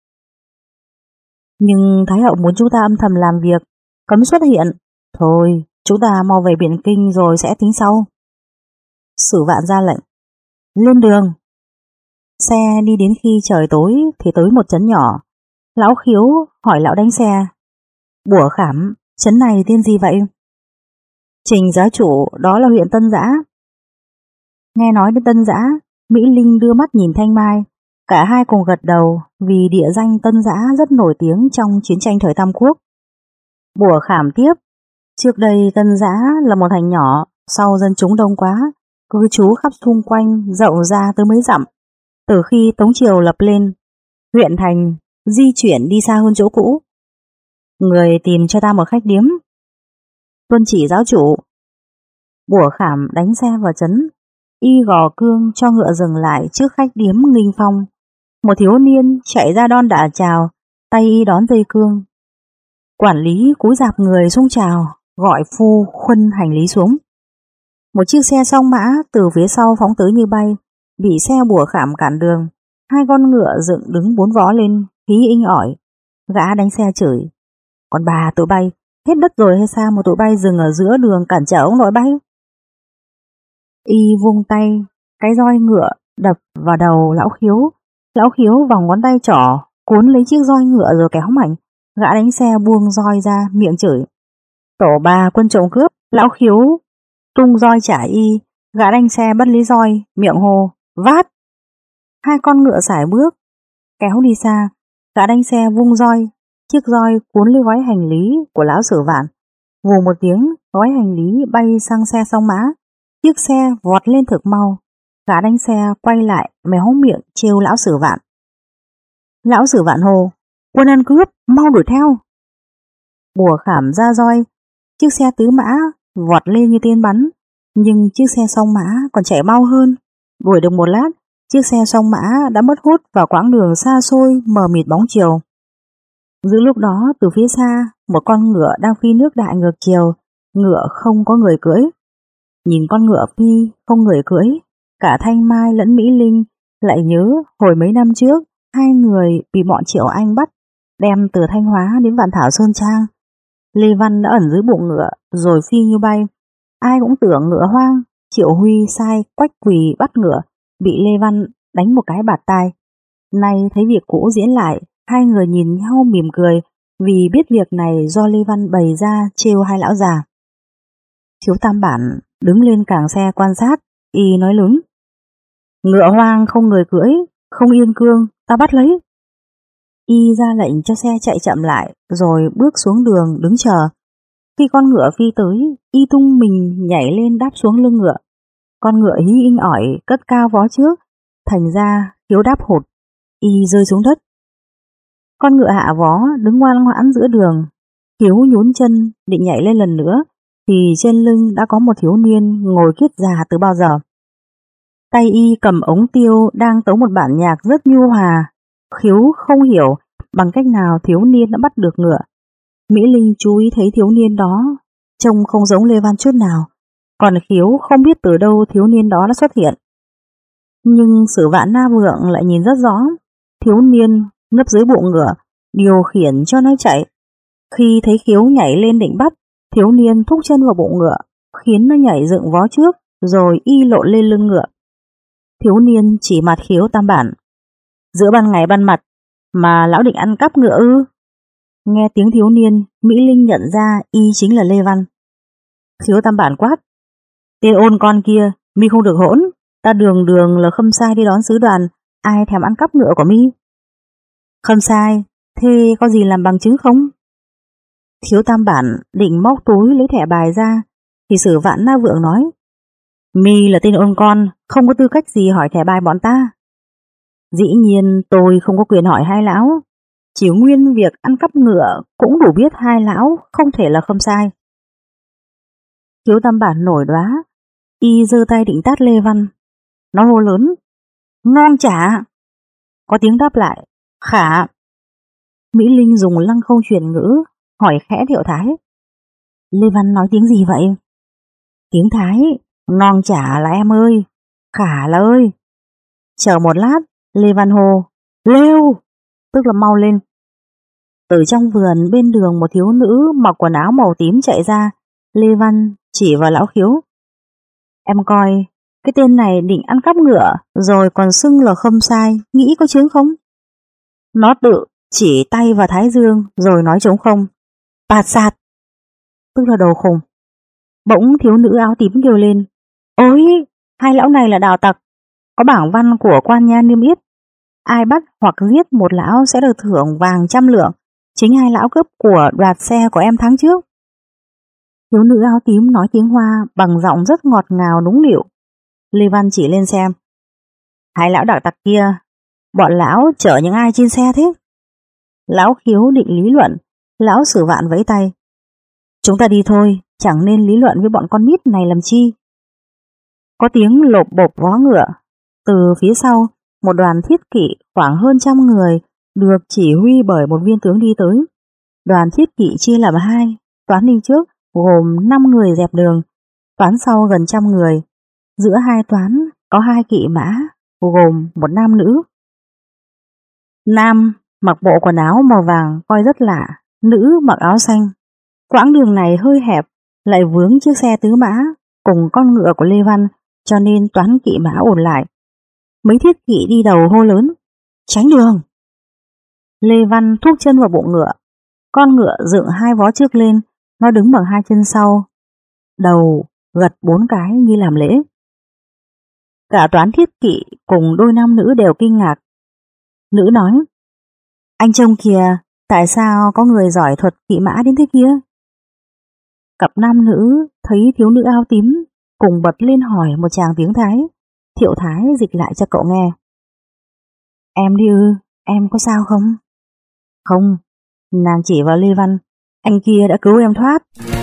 Nhưng Thái Hậu muốn chúng ta âm thầm làm việc, cấm xuất hiện. Thôi, chúng ta mau về Biện Kinh rồi sẽ tính sau. Sử Vạn ra lệnh, lên đường. Xe đi đến khi trời tối thì tới một trấn nhỏ. Lão Khiếu hỏi lão đánh xe, Bủa Khảm, trấn này tên gì vậy? Trình giá chủ, đó là huyện Tân Giã. Nghe nói đến Tân Giã, Mỹ Linh đưa mắt nhìn Thanh Mai. Cả hai cùng gật đầu vì địa danh Tân Giã rất nổi tiếng trong chiến tranh thời Tam Quốc. Bủa Khảm tiếp, trước đây Tân Giã là một thành nhỏ, sau dân chúng đông quá, cư trú khắp xung quanh rộng ra tới mấy dặm. Từ khi Tống Triều lập lên, huyện thành di chuyển đi xa hơn chỗ cũ. Người tìm cho ta một khách điếm. Tuân chỉ giáo chủ. Bủa Khảm đánh xe vào trấn, y gò cương cho ngựa dừng lại trước khách điếm Nghinh Phong. Một thiếu niên chạy ra đon đả chào, tay y đón dây cương. Quản lý cúi rạp người xung chào, gọi phu khuân hành lý xuống. Một chiếc xe song mã từ phía sau phóng tới như bay, bị xe Bủa Khảm cản đường. Hai con ngựa dựng đứng bốn vó lên, khí inh ỏi. Gã đánh xe chửi, còn bà tụi bay, hết đất rồi hay sao mà tụi bay dừng ở giữa đường cản trở ông nội bay? Y vung tay, cái roi ngựa đập vào đầu lão Khiếu. Lão Khiếu vòng ngón tay trỏ, cuốn lấy chiếc roi ngựa rồi kéo mạnh. Gã đánh xe buông roi ra, miệng chửi, tổ bà quân trộm cướp. Lão Khiếu tung roi trả y. Gã đánh xe bắt lấy roi, miệng hô, vát. Hai con ngựa sải bước, kéo đi xa. Gã đánh xe vung roi, chiếc roi cuốn lấy gói hành lý của lão Sử Vạn. Vù một tiếng, gói hành lý bay sang xe song mã. Chiếc xe vọt lên thực mau. Gã đánh xe quay lại méo miệng trêu lão Sử Vạn. Lão Sử Vạn hô: "Quân ăn cướp, mau đuổi theo!" Bùa khảm ra roi, chiếc xe tứ mã vọt lên như tên bắn, nhưng chiếc xe song mã còn chạy mau hơn. Đuổi được một lát, chiếc xe song mã đã mất hút vào quãng đường xa xôi mờ mịt bóng chiều. Giữa lúc đó, từ phía xa, một con ngựa đang phi nước đại ngược chiều, ngựa không có người cưỡi. Nhìn con ngựa phi không người cưỡi, cả Thanh Mai lẫn Mỹ Linh lại nhớ hồi mấy năm trước, hai người bị bọn Triệu Anh bắt, đem từ Thanh Hóa đến Vạn Thảo Sơn Trang. Lê Văn đã ẩn dưới bụng ngựa rồi phi như bay. Ai cũng tưởng ngựa hoang. Triệu Huy sai Quách Quỳ bắt ngựa, bị Lê Văn đánh một cái bạt tai. Nay thấy việc cũ diễn lại, hai người nhìn nhau mỉm cười, vì biết việc này do Lê Văn bày ra trêu hai lão già. Thiếu Tam Bản đứng lên càng xe quan sát, y nói lớn: "Ngựa hoang không người cưỡi, không yên cương, ta bắt lấy." Y ra lệnh cho xe chạy chậm lại, rồi bước xuống đường đứng chờ. Khi con ngựa phi tới, y tung mình nhảy lên đáp xuống lưng ngựa. Con ngựa hí inh ỏi cất cao vó trước, thành ra Khiếu đáp hụt, y rơi xuống đất. Con ngựa hạ vó đứng ngoan ngoãn giữa đường. Khiếu nhún chân định nhảy lên lần nữa, thì trên lưng đã có một thiếu niên ngồi kiết già từ bao giờ. Tay y cầm ống tiêu đang tấu một bản nhạc rất nhu hòa. Khiếu không hiểu bằng cách nào thiếu niên đã bắt được ngựa. Mỹ Linh chú ý thấy thiếu niên đó trông không giống Lê Văn chút nào, còn Khiếu không biết từ đâu thiếu niên đó đã xuất hiện. Nhưng Sử Vạn Na Vượng lại nhìn rất rõ, thiếu niên nấp dưới bụng ngựa, điều khiển cho nó chạy. Khi thấy Khiếu nhảy lên định bắt, thiếu niên thúc chân vào bụng ngựa, khiến nó nhảy dựng vó trước, rồi y lộn lên lưng ngựa. Thiếu niên chỉ mặt Khiếu Tam Bản: "Giữa ban ngày ban mặt mà lão định ăn cắp ngựa ư?" Nghe tiếng thiếu niên, Mỹ Linh nhận ra y chính là Lê Văn. Khiếu Tam Bản quát: "Tên ôn con kia, mi không được hỗn, ta đường đường là Khâm Sai đi đón sứ đoàn, ai thèm ăn cắp ngựa của mi?" "Khâm Sai, thế có gì làm bằng chứng không?" Khiếu Tam Bản định móc túi lấy thẻ bài ra, thì Sử Vạn Na Vượng nói: "Mi là tên ôn con, không có tư cách gì hỏi thẻ bài bọn ta." "Dĩ nhiên tôi không có quyền hỏi hai lão, chỉ nguyên việc ăn cắp ngựa cũng đủ biết hai lão không thể là Khâm Sai." Khiếu Tam Bản nổi đoá, y giơ tay định tát Lê Văn. Nó hô lớn: "Ngon chả!" Có tiếng đáp lại: "Khả." Mỹ Linh dùng lăng không truyền ngữ hỏi khẽ Thiệu Thái: "Lê Văn nói tiếng gì vậy?" "Tiếng Thái, non chả là em ơi, khả là ơi." Chờ một lát, Lê Văn hô: "Lêu!" tức là mau lên. Từ trong vườn bên đường một thiếu nữ mặc quần áo màu tím chạy ra. Lê Văn chỉ vào lão Khiếu: "Em coi, cái tên này định ăn cắp ngựa rồi còn xưng là Khâm Sai, nghĩ có chướng không?" Nó tự chỉ tay vào thái dương rồi nói trống không: "Pạt sạt!" tức là đồ khùng. Bỗng thiếu nữ áo tím kêu lên: "Ôi, hai lão này là đào tặc, có bảng văn của quan nha niêm yết, ai bắt hoặc giết một lão sẽ được thưởng vàng trăm lượng, chính hai lão cướp của đoạt xe của em tháng trước." Thiếu nữ áo tím nói tiếng Hoa bằng giọng rất ngọt ngào nũng nịu. Lê Văn chỉ lên xem: "Hai lão đạo tặc kia, bọn lão chở những ai trên xe thế?" Lão Khiếu định lý luận, lão Sử Vạn vẫy tay: "Chúng ta đi thôi, chẳng nên lý luận với bọn con nít này làm chi." Có tiếng lộp bộp vó ngựa. Từ phía sau, một đoàn thiết kỵ khoảng hơn trăm người được chỉ huy bởi một viên tướng đi tới. Đoàn thiết kỵ chia làm hai, toán đi trước gồm năm người dẹp đường, toán sau gần trăm người. Giữa hai toán có hai kỵ mã gồm một nam nữ. Nam mặc bộ quần áo màu vàng coi rất lạ, nữ mặc áo xanh. Quãng đường này hơi hẹp, lại vướng chiếc xe tứ mã cùng con ngựa của Lê Văn, cho nên toán kỵ mã ổn lại. Mấy thiết kỵ đi đầu hô lớn: "Tránh đường!" Lê Văn thúc chân vào bụng ngựa. Con ngựa dựng hai vó trước lên, nó đứng bằng hai chân sau, đầu gật bốn cái như làm lễ. Cả toán thiết kỵ cùng đôi nam nữ đều kinh ngạc. Nữ nói: Anh trông kìa, tại sao có người giỏi thuật kỵ mã đến thế kia? Cặp nam nữ thấy thiếu nữ áo tím cùng bật lên hỏi một tràng tiếng Thái. Thiệu Thái dịch lại cho cậu nghe. Em đi ư, em có sao không? Không, nàng chỉ vào Lê Văn. Anh kia đã cứu em thoát.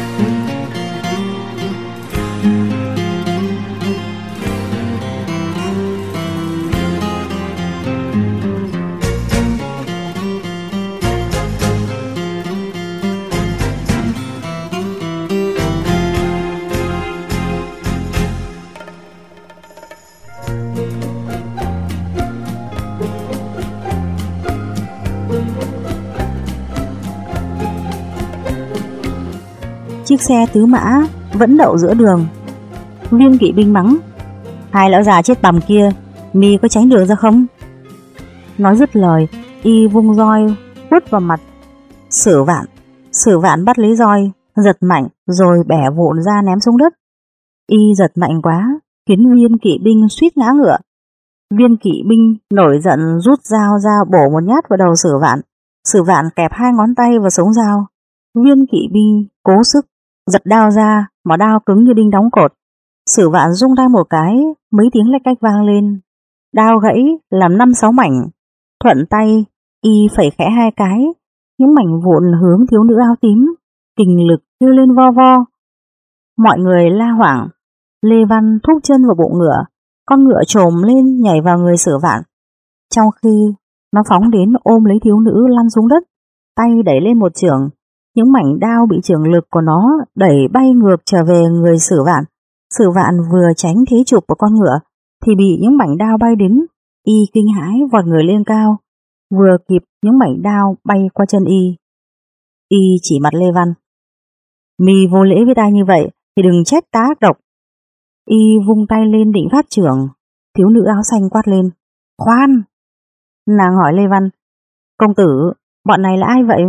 Chiếc xe tứ mã vẫn đậu giữa đường. Viên kỵ binh mắng: Hai lão già chết bằm kia, mi có tránh đường ra không? Nói dứt lời, y vung roi quất vào mặt Sử Vạn. Sử Vạn bắt lấy roi, giật mạnh rồi bẻ vụn ra ném xuống đất. Y giật mạnh quá, khiến viên kỵ binh suýt ngã ngựa. Viên kỵ binh nổi giận rút dao ra bổ một nhát vào đầu Sử Vạn. Sử Vạn kẹp hai ngón tay vào sống dao. Viên kỵ binh cố sức giật đao ra, mà đao cứng như đinh đóng cột. Sử Vạn rung tay một cái, mấy tiếng lách cách vang lên. Đao gãy làm năm sáu mảnh. Thuận tay, y phẩy khẽ hai cái, những mảnh vụn hướng thiếu nữ áo tím, kình lực kêu lên vo vo. Mọi người la hoảng. Lê Văn thúc chân vào bụng ngựa, con ngựa trồm lên nhảy vào người Sử Vạn. Trong khi nó phóng đến ôm lấy thiếu nữ lăn xuống đất, tay đẩy lên một chưởng. Những mảnh đao bị chưởng lực của nó đẩy bay ngược trở về người Sử Vạn. Sử Vạn vừa tránh thế chụp của con ngựa thì bị những mảnh đao bay đến. Y kinh hãi vọt người lên cao, vừa kịp những mảnh đao bay qua chân y. Y chỉ mặt Lê Văn: Mi vô lễ với ta như vậy thì đừng trách ta ác độc. Y vung tay lên định phát chưởng. Thiếu nữ áo xanh quát lên: Khoan! Nàng hỏi Lê Văn: Công tử, bọn này là ai vậy?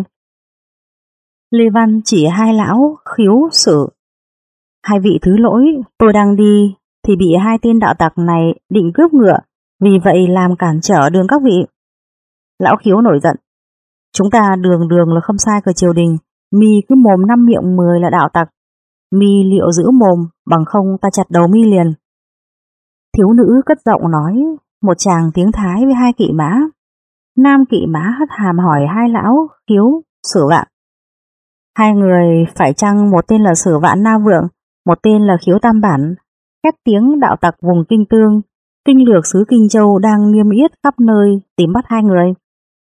Lê Văn chỉ hai lão Khiếu, Sử. Hai vị thứ lỗi, tôi đang đi thì bị hai tên đạo tặc này định cướp ngựa, vì vậy làm cản trở đường các vị. Lão Khiếu nổi giận: Chúng ta đường đường là khâm sai của triều đình, mi cứ mồm năm miệng mười là đạo tặc. Mi liệu giữ mồm, bằng không ta chặt đầu mi liền. Thiếu nữ cất giọng nói một tràng tiếng Thái với hai kỵ mã. Nam kỵ mã hất hàm hỏi hai lão Khiếu, Sử Vạn: Hai người phải chăng một tên là Sử Vạn Na Vượng, một tên là Khiếu Tam Bản, khét tiếng đạo tặc vùng Kinh Tương, kinh lược xứ Kinh Châu đang niêm yết khắp nơi tìm bắt hai người?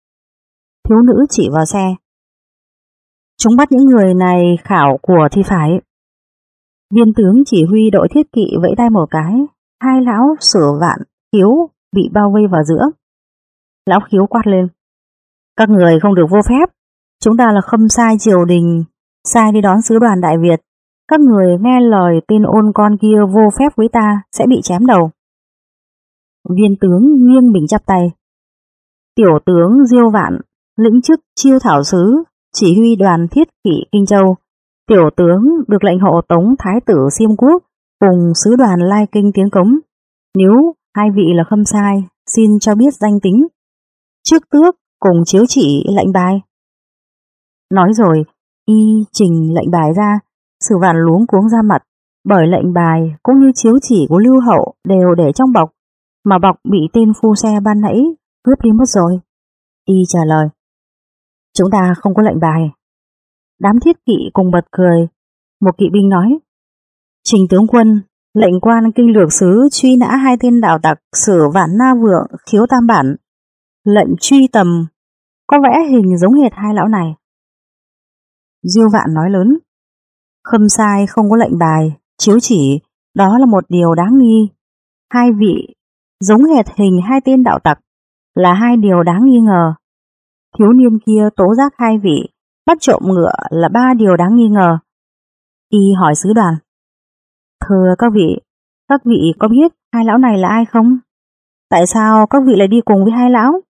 Thiếu nữ chỉ vào xe: Chúng bắt những người này khảo của thì phải. Viên tướng chỉ huy đội thiết kỵ vẫy tay một cái, hai lão Sử Vạn, Khiếu bị bao vây vào giữa. Lão Khiếu quát lên: Các người không được vô phép. Chúng ta là khâm sai triều đình, sai đi đón sứ đoàn Đại Việt. Các người nghe lời tên ôn con kia vô phép với ta sẽ bị chém đầu. Viên tướng nghiêng mình chắp tay: Tiểu tướng Diêu Vạn, lĩnh chức chiêu thảo sứ, chỉ huy đoàn thiết kỵ Kinh Châu. Tiểu tướng được lệnh hộ tống Thái tử Xiêm Quốc cùng sứ đoàn Lai Kinh tiến cống. Nếu hai vị là khâm sai, xin cho biết danh tính, trước tước cùng chiếu chỉ lệnh bài. Nói rồi, y trình lệnh bài ra. Sử Vạn luống cuống ra mặt, bởi lệnh bài cũng như chiếu chỉ của Lưu Hậu đều để trong bọc, mà bọc bị tên phu xe ban nãy cướp đi mất rồi. Y trả lời: Chúng ta không có lệnh bài. Đám thiết kỵ cùng bật cười. Một kỵ binh nói: Trình tướng quân, lệnh quan kinh lược sứ truy nã hai tên đạo tặc Sử Vạn Na Vượng, Khiếu Tam Bản. Lệnh truy tầm có vẽ hình giống hệt hai lão này. Diêu Vạn nói lớn: Khâm sai không có lệnh bài, chiếu chỉ, đó là một điều đáng nghi. Hai vị giống hệt hình hai tên đạo tặc là hai điều đáng nghi ngờ. Thiếu niên kia tố giác hai vị bắt trộm ngựa là ba điều đáng nghi ngờ. Y hỏi sứ đoàn: Thưa các vị, các vị có biết hai lão này là ai không? Tại sao các vị lại đi cùng với hai lão?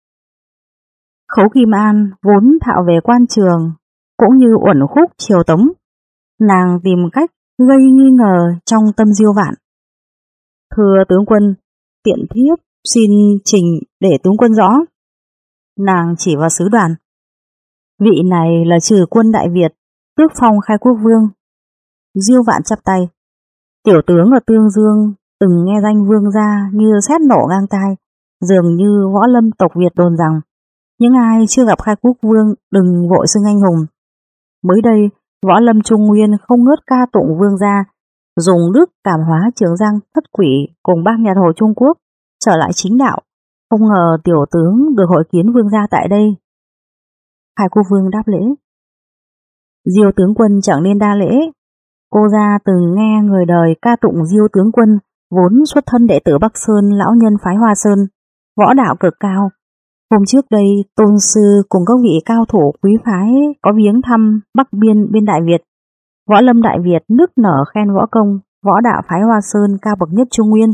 Khấu Kim An vốn thạo về quan trường cũng như uẩn khúc triều tống, nàng tìm cách gây nghi ngờ trong tâm Diêu Vạn. Thưa tướng quân, tiện thiếp xin trình để tướng quân rõ. Nàng chỉ vào sứ đoàn. Vị này là trừ quân Đại Việt, tước phong khai quốc vương. Diêu Vạn chắp tay. Tiểu tướng ở Tương Dương từng nghe danh vương gia như sét nổ ngang tai, dường như võ lâm tộc Việt đồn rằng những ai chưa gặp khai quốc vương đừng vội xưng anh hùng. Mới đây, võ lâm Trung Nguyên không ngớt ca tụng vương gia, dùng đức cảm hóa Trường Giang thất quỷ cùng bác nhạc hồ Trung Quốc trở lại chính đạo. Không ngờ tiểu tướng được hội kiến vương gia tại đây. Khai quốc vương đáp lễ. Diêu tướng quân chẳng nên đa lễ. Cô gia từng nghe người đời ca tụng Diêu tướng quân, vốn xuất thân đệ tử Bắc Sơn lão nhân phái Hoa Sơn, võ đạo cực cao. Hôm trước đây, tôn sư cùng các vị cao thủ quý phái có viếng thăm Bắc Biên bên Đại Việt. Võ lâm Đại Việt nức nở khen võ công, võ đạo phái Hoa Sơn cao bậc nhất Trung Nguyên.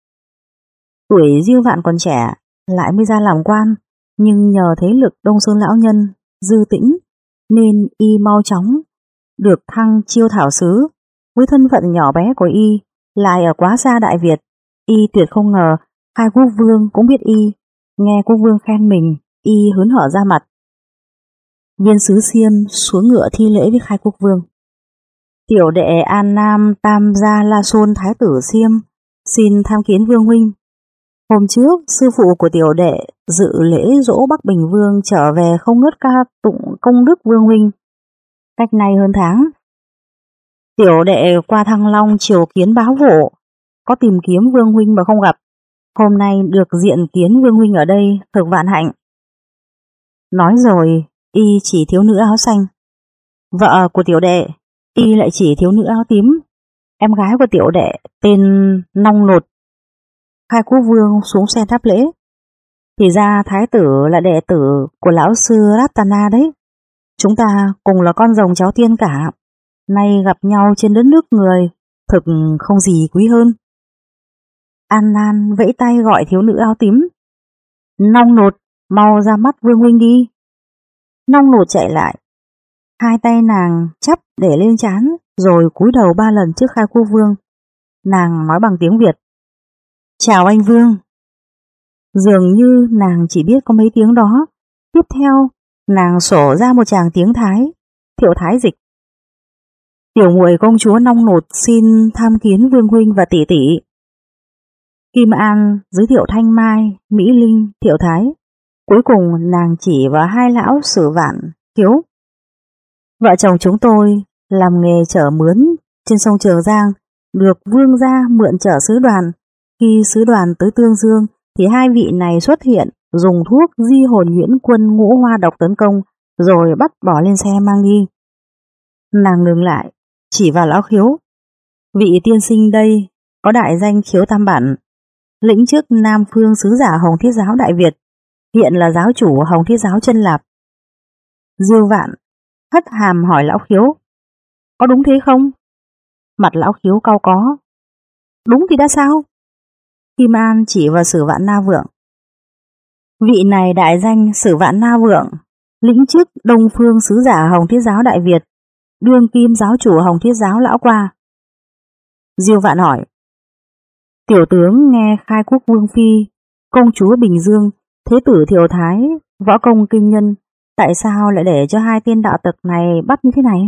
Tuổi Diêu Vạn còn trẻ, lại mới ra làm quan, nhưng nhờ thế lực Đông Sơn lão nhân, Dư Tĩnh, nên y mau chóng được thăng chiêu thảo sứ. Với thân phận nhỏ bé của y, lại ở quá xa Đại Việt, y tuyệt không ngờ khai quốc vương cũng biết y. Nghe quốc vương khen mình, y hớn hở ra mặt. Viên sứ Xiêm xuống ngựa thi lễ với khai quốc vương. Tiểu đệ An Nam Tam Gia La Xôn Thái tử Xiêm xin tham kiến vương huynh. Hôm trước, sư phụ của tiểu đệ dự lễ dỗ Bắc Bình Vương trở về không ngớt ca tụng công đức vương huynh. Cách nay hơn tháng, tiểu đệ qua Thăng Long triều kiến báo vụ, có tìm kiếm vương huynh mà không gặp. Hôm nay được diện kiến vương huynh ở đây, thực vạn hạnh. Nói rồi, y chỉ thiếu nữ áo xanh. Vợ của tiểu đệ, y lại chỉ thiếu nữ áo tím. Em gái của tiểu đệ tên Nong Nột. Khai quốc vương xuống xe đáp lễ. Thì ra thái tử là đệ tử của lão sư Ratana đấy. Chúng ta cùng là con rồng cháu tiên cả. Nay gặp nhau trên đất nước người, thực không gì quý hơn. An Nan vẫy tay gọi thiếu nữ áo tím. Nong Nột, mau ra mắt vương huynh đi. Nong Nột chạy lại. Hai tay nàng chắp để lên trán, rồi cúi đầu ba lần trước khai quốc vương. Nàng nói bằng tiếng Việt. Chào anh vương. Dường như nàng chỉ biết có mấy tiếng đó. Tiếp theo, nàng sổ ra một tràng tiếng Thái, Thiệu Thái dịch. Tiểu muội công chúa Nong Nột xin tham kiến vương huynh và tỷ tỷ. Kim An giới thiệu Thanh Mai, Mỹ Linh, Thiệu Thái. Cuối cùng nàng chỉ vào hai lão Sử Vạn, Hiếu. Vợ chồng chúng tôi làm nghề chở mướn trên sông Trường Giang, được vương gia mượn chở sứ đoàn. Khi sứ đoàn tới Tương Dương thì hai vị này xuất hiện, dùng thuốc di hồn nhuyễn quân ngũ hoa độc tấn công, rồi bắt bỏ lên xe mang đi. Nàng ngừng lại, chỉ vào lão Khiếu. Vị tiên sinh đây có đại danh Khiếu Tam Bản, lĩnh chức Nam Phương sứ giả Hồng Thiết giáo Đại Việt, hiện là giáo chủ Hồng Thiết giáo Chân Lạp. Diêu Vạn hất hàm hỏi lão Khiếu, có đúng thế không? Mặt lão Khiếu cau có. Đúng thì đã sao? Kim An chỉ vào Sử Vạn Na Vượng. Vị này đại danh Sử Vạn Na Vượng, lĩnh chức Đông Phương sứ giả Hồng Thiết giáo Đại Việt, đương kim giáo chủ Hồng Thiết giáo lão qua. Diêu Vạn hỏi, tiểu tướng nghe khai quốc vương phi, công chúa Bình Dương, thế tử Thiệu Thái, võ công kinh nhân, tại sao lại để cho hai tên đạo tặc này bắt như thế này?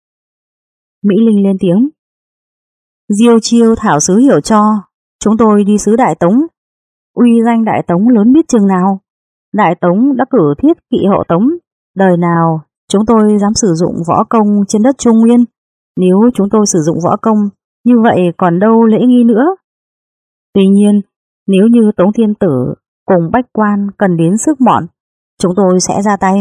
Mỹ Linh lên tiếng. Diêu chiêu thảo sứ hiểu cho, chúng tôi đi sứ Đại Tống, uy danh Đại Tống lớn biết chừng nào. Đại Tống đã cử thiết kỵ hộ tống, đời nào chúng tôi dám sử dụng võ công trên đất Trung Nguyên. Nếu chúng tôi sử dụng võ công, như vậy còn đâu lễ nghi nữa. Tuy nhiên, nếu như Tống Thiên Tử cùng Bách Quan cần đến sức mọn, chúng tôi sẽ ra tay.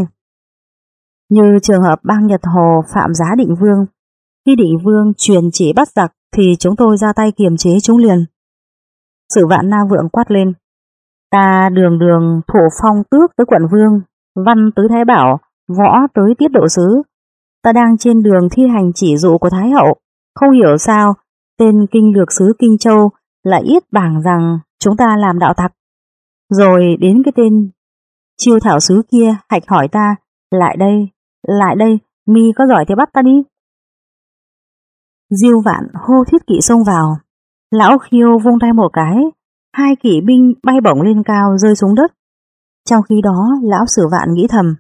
Như trường hợp bang Nhật Hồ Phạm Giá Định Vương, khi Định Vương truyền chỉ bắt giặc thì chúng tôi ra tay kiềm chế chúng liền. Sử Vạn Na Vượng quát lên, ta đường đường thổ phong tước tới quận vương, văn tới Thái Bảo, võ tới Tiết Độ Sứ. Ta đang trên đường thi hành chỉ dụ của Thái Hậu, không hiểu sao tên kinh lược sứ Kinh Châu lại yết bảng rằng chúng ta làm đạo tặc. Rồi đến cái tên chiêu thảo sứ kia hạch hỏi ta, lại đây, lại đây, mi có giỏi thì bắt ta đi. Diêu Vạn hô thiết kỵ xông vào, Lão Khiêu vung tay một cái, hai kỵ binh bay bổng lên cao rơi xuống đất. Trong khi đó lão Sử Vạn nghĩ thầm,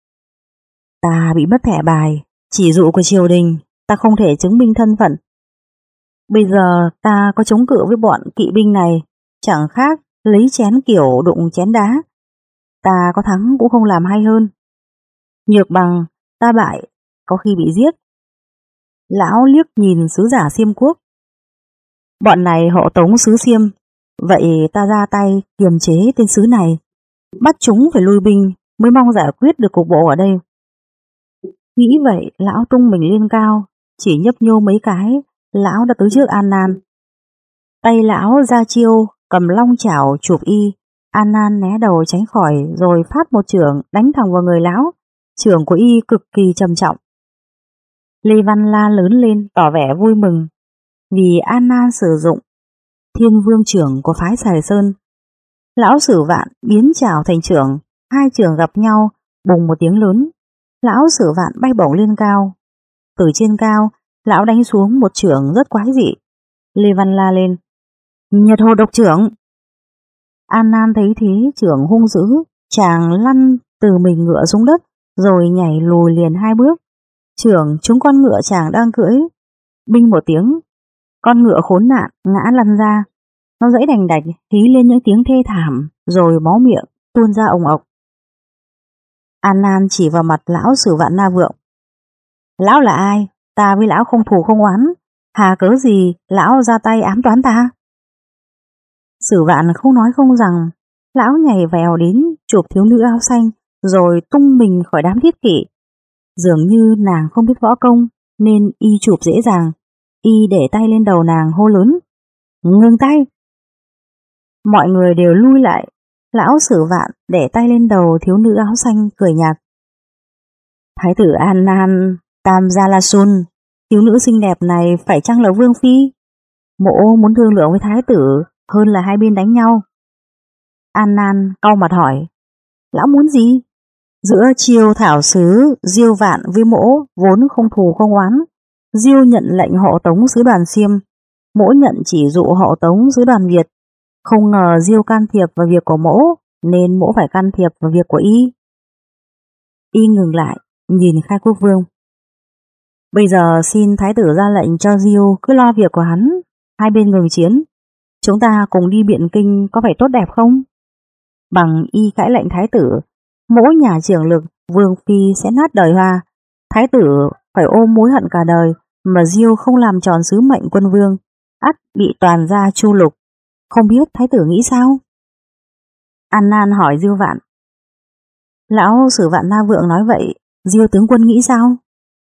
ta bị mất thẻ bài, chỉ dụ của triều đình, ta không thể chứng minh thân phận. Bây giờ ta có chống cự với bọn kỵ binh này, chẳng khác lấy chén kiểu đụng chén đá. Ta có thắng cũng không làm hay hơn. Nhược bằng ta bại, có khi bị giết. Lão liếc nhìn sứ giả Xiêm Quốc. Bọn này hộ tống sứ Xiêm, vậy ta ra tay kiềm chế tên sứ này, bắt chúng phải lui binh mới mong giải quyết được cục bộ ở đây. Nghĩ vậy, lão tung mình lên cao, chỉ nhấp nhô mấy cái, lão đã tới trước An Nan. Tay lão ra chiêu, cầm long chảo chụp y, An Nan né đầu tránh khỏi rồi phát một chưởng đánh thẳng vào người lão. Chưởng của y cực kỳ trầm trọng. Lê Văn la lớn lên tỏ vẻ vui mừng, vì An Nan sử dụng Thiên Vương chưởng của phái Sài Sơn. Lão Sử Vạn biến chảo thành chưởng, hai chưởng gặp nhau, bùng một tiếng lớn. Lão Sử Vạn bay bổng lên cao. Từ trên cao, lão đánh xuống một chưởng rất quái dị. Lê Văn la lên, Nhật Hồ độc chưởng. An Nan thấy thế chưởng hung dữ, chàng lăn từ mình ngựa xuống đất, rồi nhảy lùi liền hai bước. Chưởng trúng con ngựa chàng đang cưỡi. Binh một tiếng, con ngựa khốn nạn ngã lăn ra. Nó giãy đành đạch, hí lên những tiếng thê thảm, rồi máu miệng tuôn ra ồng ộc. An Nan chỉ vào mặt lão Sử Vạn Na Vượng. Lão là ai? Ta với lão không thù không oán, hà cớ gì lão ra tay ám toán ta? Sử Vạn không nói không rằng, lão nhảy vèo đến chụp thiếu nữ áo xanh, rồi tung mình khỏi đám thiết kỵ. Dường như nàng không biết võ công, nên y chụp dễ dàng. Y để tay lên đầu nàng hô lớn, ngừng tay. Mọi người đều lui lại. Lão Sử Vạn để tay lên đầu thiếu nữ áo xanh cười nhạt. Thái tử An Nan Tam Gia La Sun, thiếu nữ xinh đẹp này phải chăng là vương phi? Mộ muốn thương lượng với thái tử hơn là hai bên đánh nhau. An Nan cau mặt hỏi, lão muốn gì? Giữa Chiêu Thảo sứ Diêu Vạn với Mỗ vốn không thù không oán. Diêu nhận lệnh hộ tống sứ đoàn Xiêm, Mỗ nhận chỉ dụ hộ tống sứ đoàn Việt. Không ngờ Diêu can thiệp vào việc của Mỗ, nên Mỗ phải can thiệp vào việc của y. Y ngừng lại, nhìn Khai Quốc Vương. Bây giờ xin thái tử ra lệnh cho Diêu cứ lo việc của hắn, hai bên ngừng chiến. Chúng ta cùng đi biện kinh có phải tốt đẹp không? Bằng y cãi lệnh thái tử, Mỗ nhà trưởng lực vương phi sẽ nát đời Hoa. Thái tử phải ôm mối hận cả đời, mà Diêu không làm tròn sứ mệnh quân vương, ắt bị toàn gia chu lục. Không biết thái tử nghĩ sao? An Nan hỏi Diêu Vạn. Lão Sử Vạn Na Vượng nói vậy, Diêu tướng quân nghĩ sao?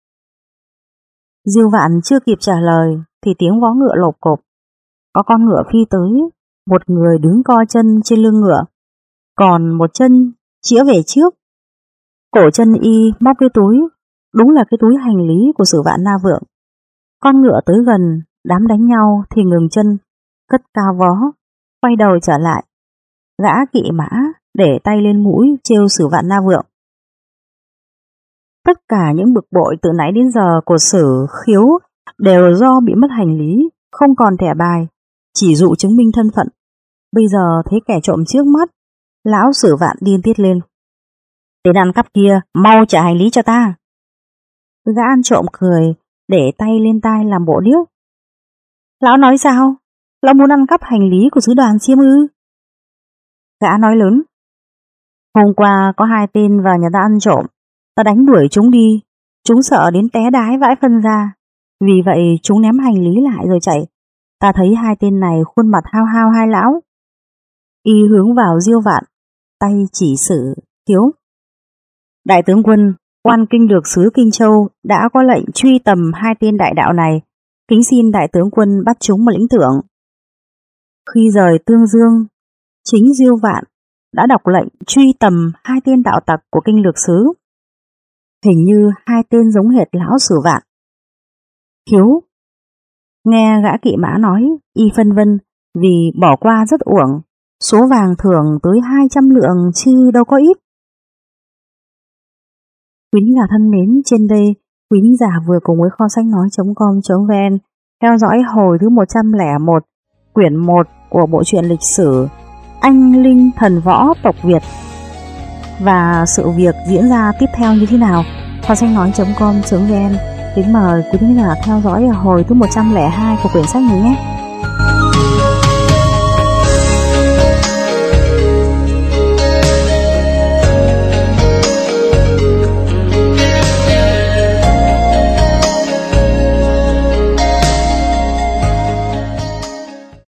Diêu Vạn chưa kịp trả lời thì tiếng vó ngựa lộp cộp. Có con ngựa phi tới, một người đứng co chân trên lưng ngựa, còn một chân chĩa về trước. Cổ chân y móc cái túi, đúng là cái túi hành lý của Sử Vạn Na Vượng. Con ngựa tới gần, đám đánh nhau thì ngừng chân, cất cao vó, quay đầu trở lại. Gã kỵ mã để tay lên mũi trêu Sử Vạn Na Vượng. Tất cả những bực bội từ nãy đến giờ của Sử Khiếu đều do bị mất hành lý, không còn thẻ bài, chỉ dụ chứng minh thân phận. Bây giờ thấy kẻ trộm trước mắt, lão Sử Vạn điên tiết lên. Tên ăn cắp kia, mau trả hành lý cho ta. Gã ăn trộm cười, để tay lên tai làm bộ điếc. Lão nói sao? Lão muốn ăn cắp hành lý của sứ đoàn Xiêm ư? Gã nói lớn. Hôm qua có hai tên vào nhà ta ăn trộm, ta đánh đuổi chúng đi, chúng sợ đến té đái vãi phân ra. Vì vậy chúng ném hành lý lại rồi chạy. Ta thấy hai tên này khuôn mặt hao hao hai lão. Y hướng vào Diêu Vạn, tay chỉ Sử Khiếu. Đại tướng quân, quan kinh được sứ Kinh Châu đã có lệnh truy tầm hai tên đại đạo này, kính xin đại tướng quân bắt chúng mà lĩnh thưởng. Khi rời Tương Dương, chính Diêu Vạn đã đọc lệnh truy tầm hai tên đạo tặc của kinh lược sứ. Hình như hai tên giống hệt lão Sử Vạn. Khiếu nghe gã kỵ mã nói, y phân vân vì bỏ qua rất uổng, số vàng thưởng tới hai trăm lượng chứ đâu có ít. Quý thính giả thân mến, trên đây quý thính giả vừa cùng với kho sách nói chấm com chấm vn theo dõi hồi thứ một trăm lẻ một quyển một của bộ truyện lịch sử Anh Linh Thần Võ tộc Việt. Và sự việc diễn ra tiếp theo như thế nào, kho sách nói chấm com chấm vn kính mời quý vị theo dõi ở hồi thứ một trăm lẻ hai của quyển sách này nhé.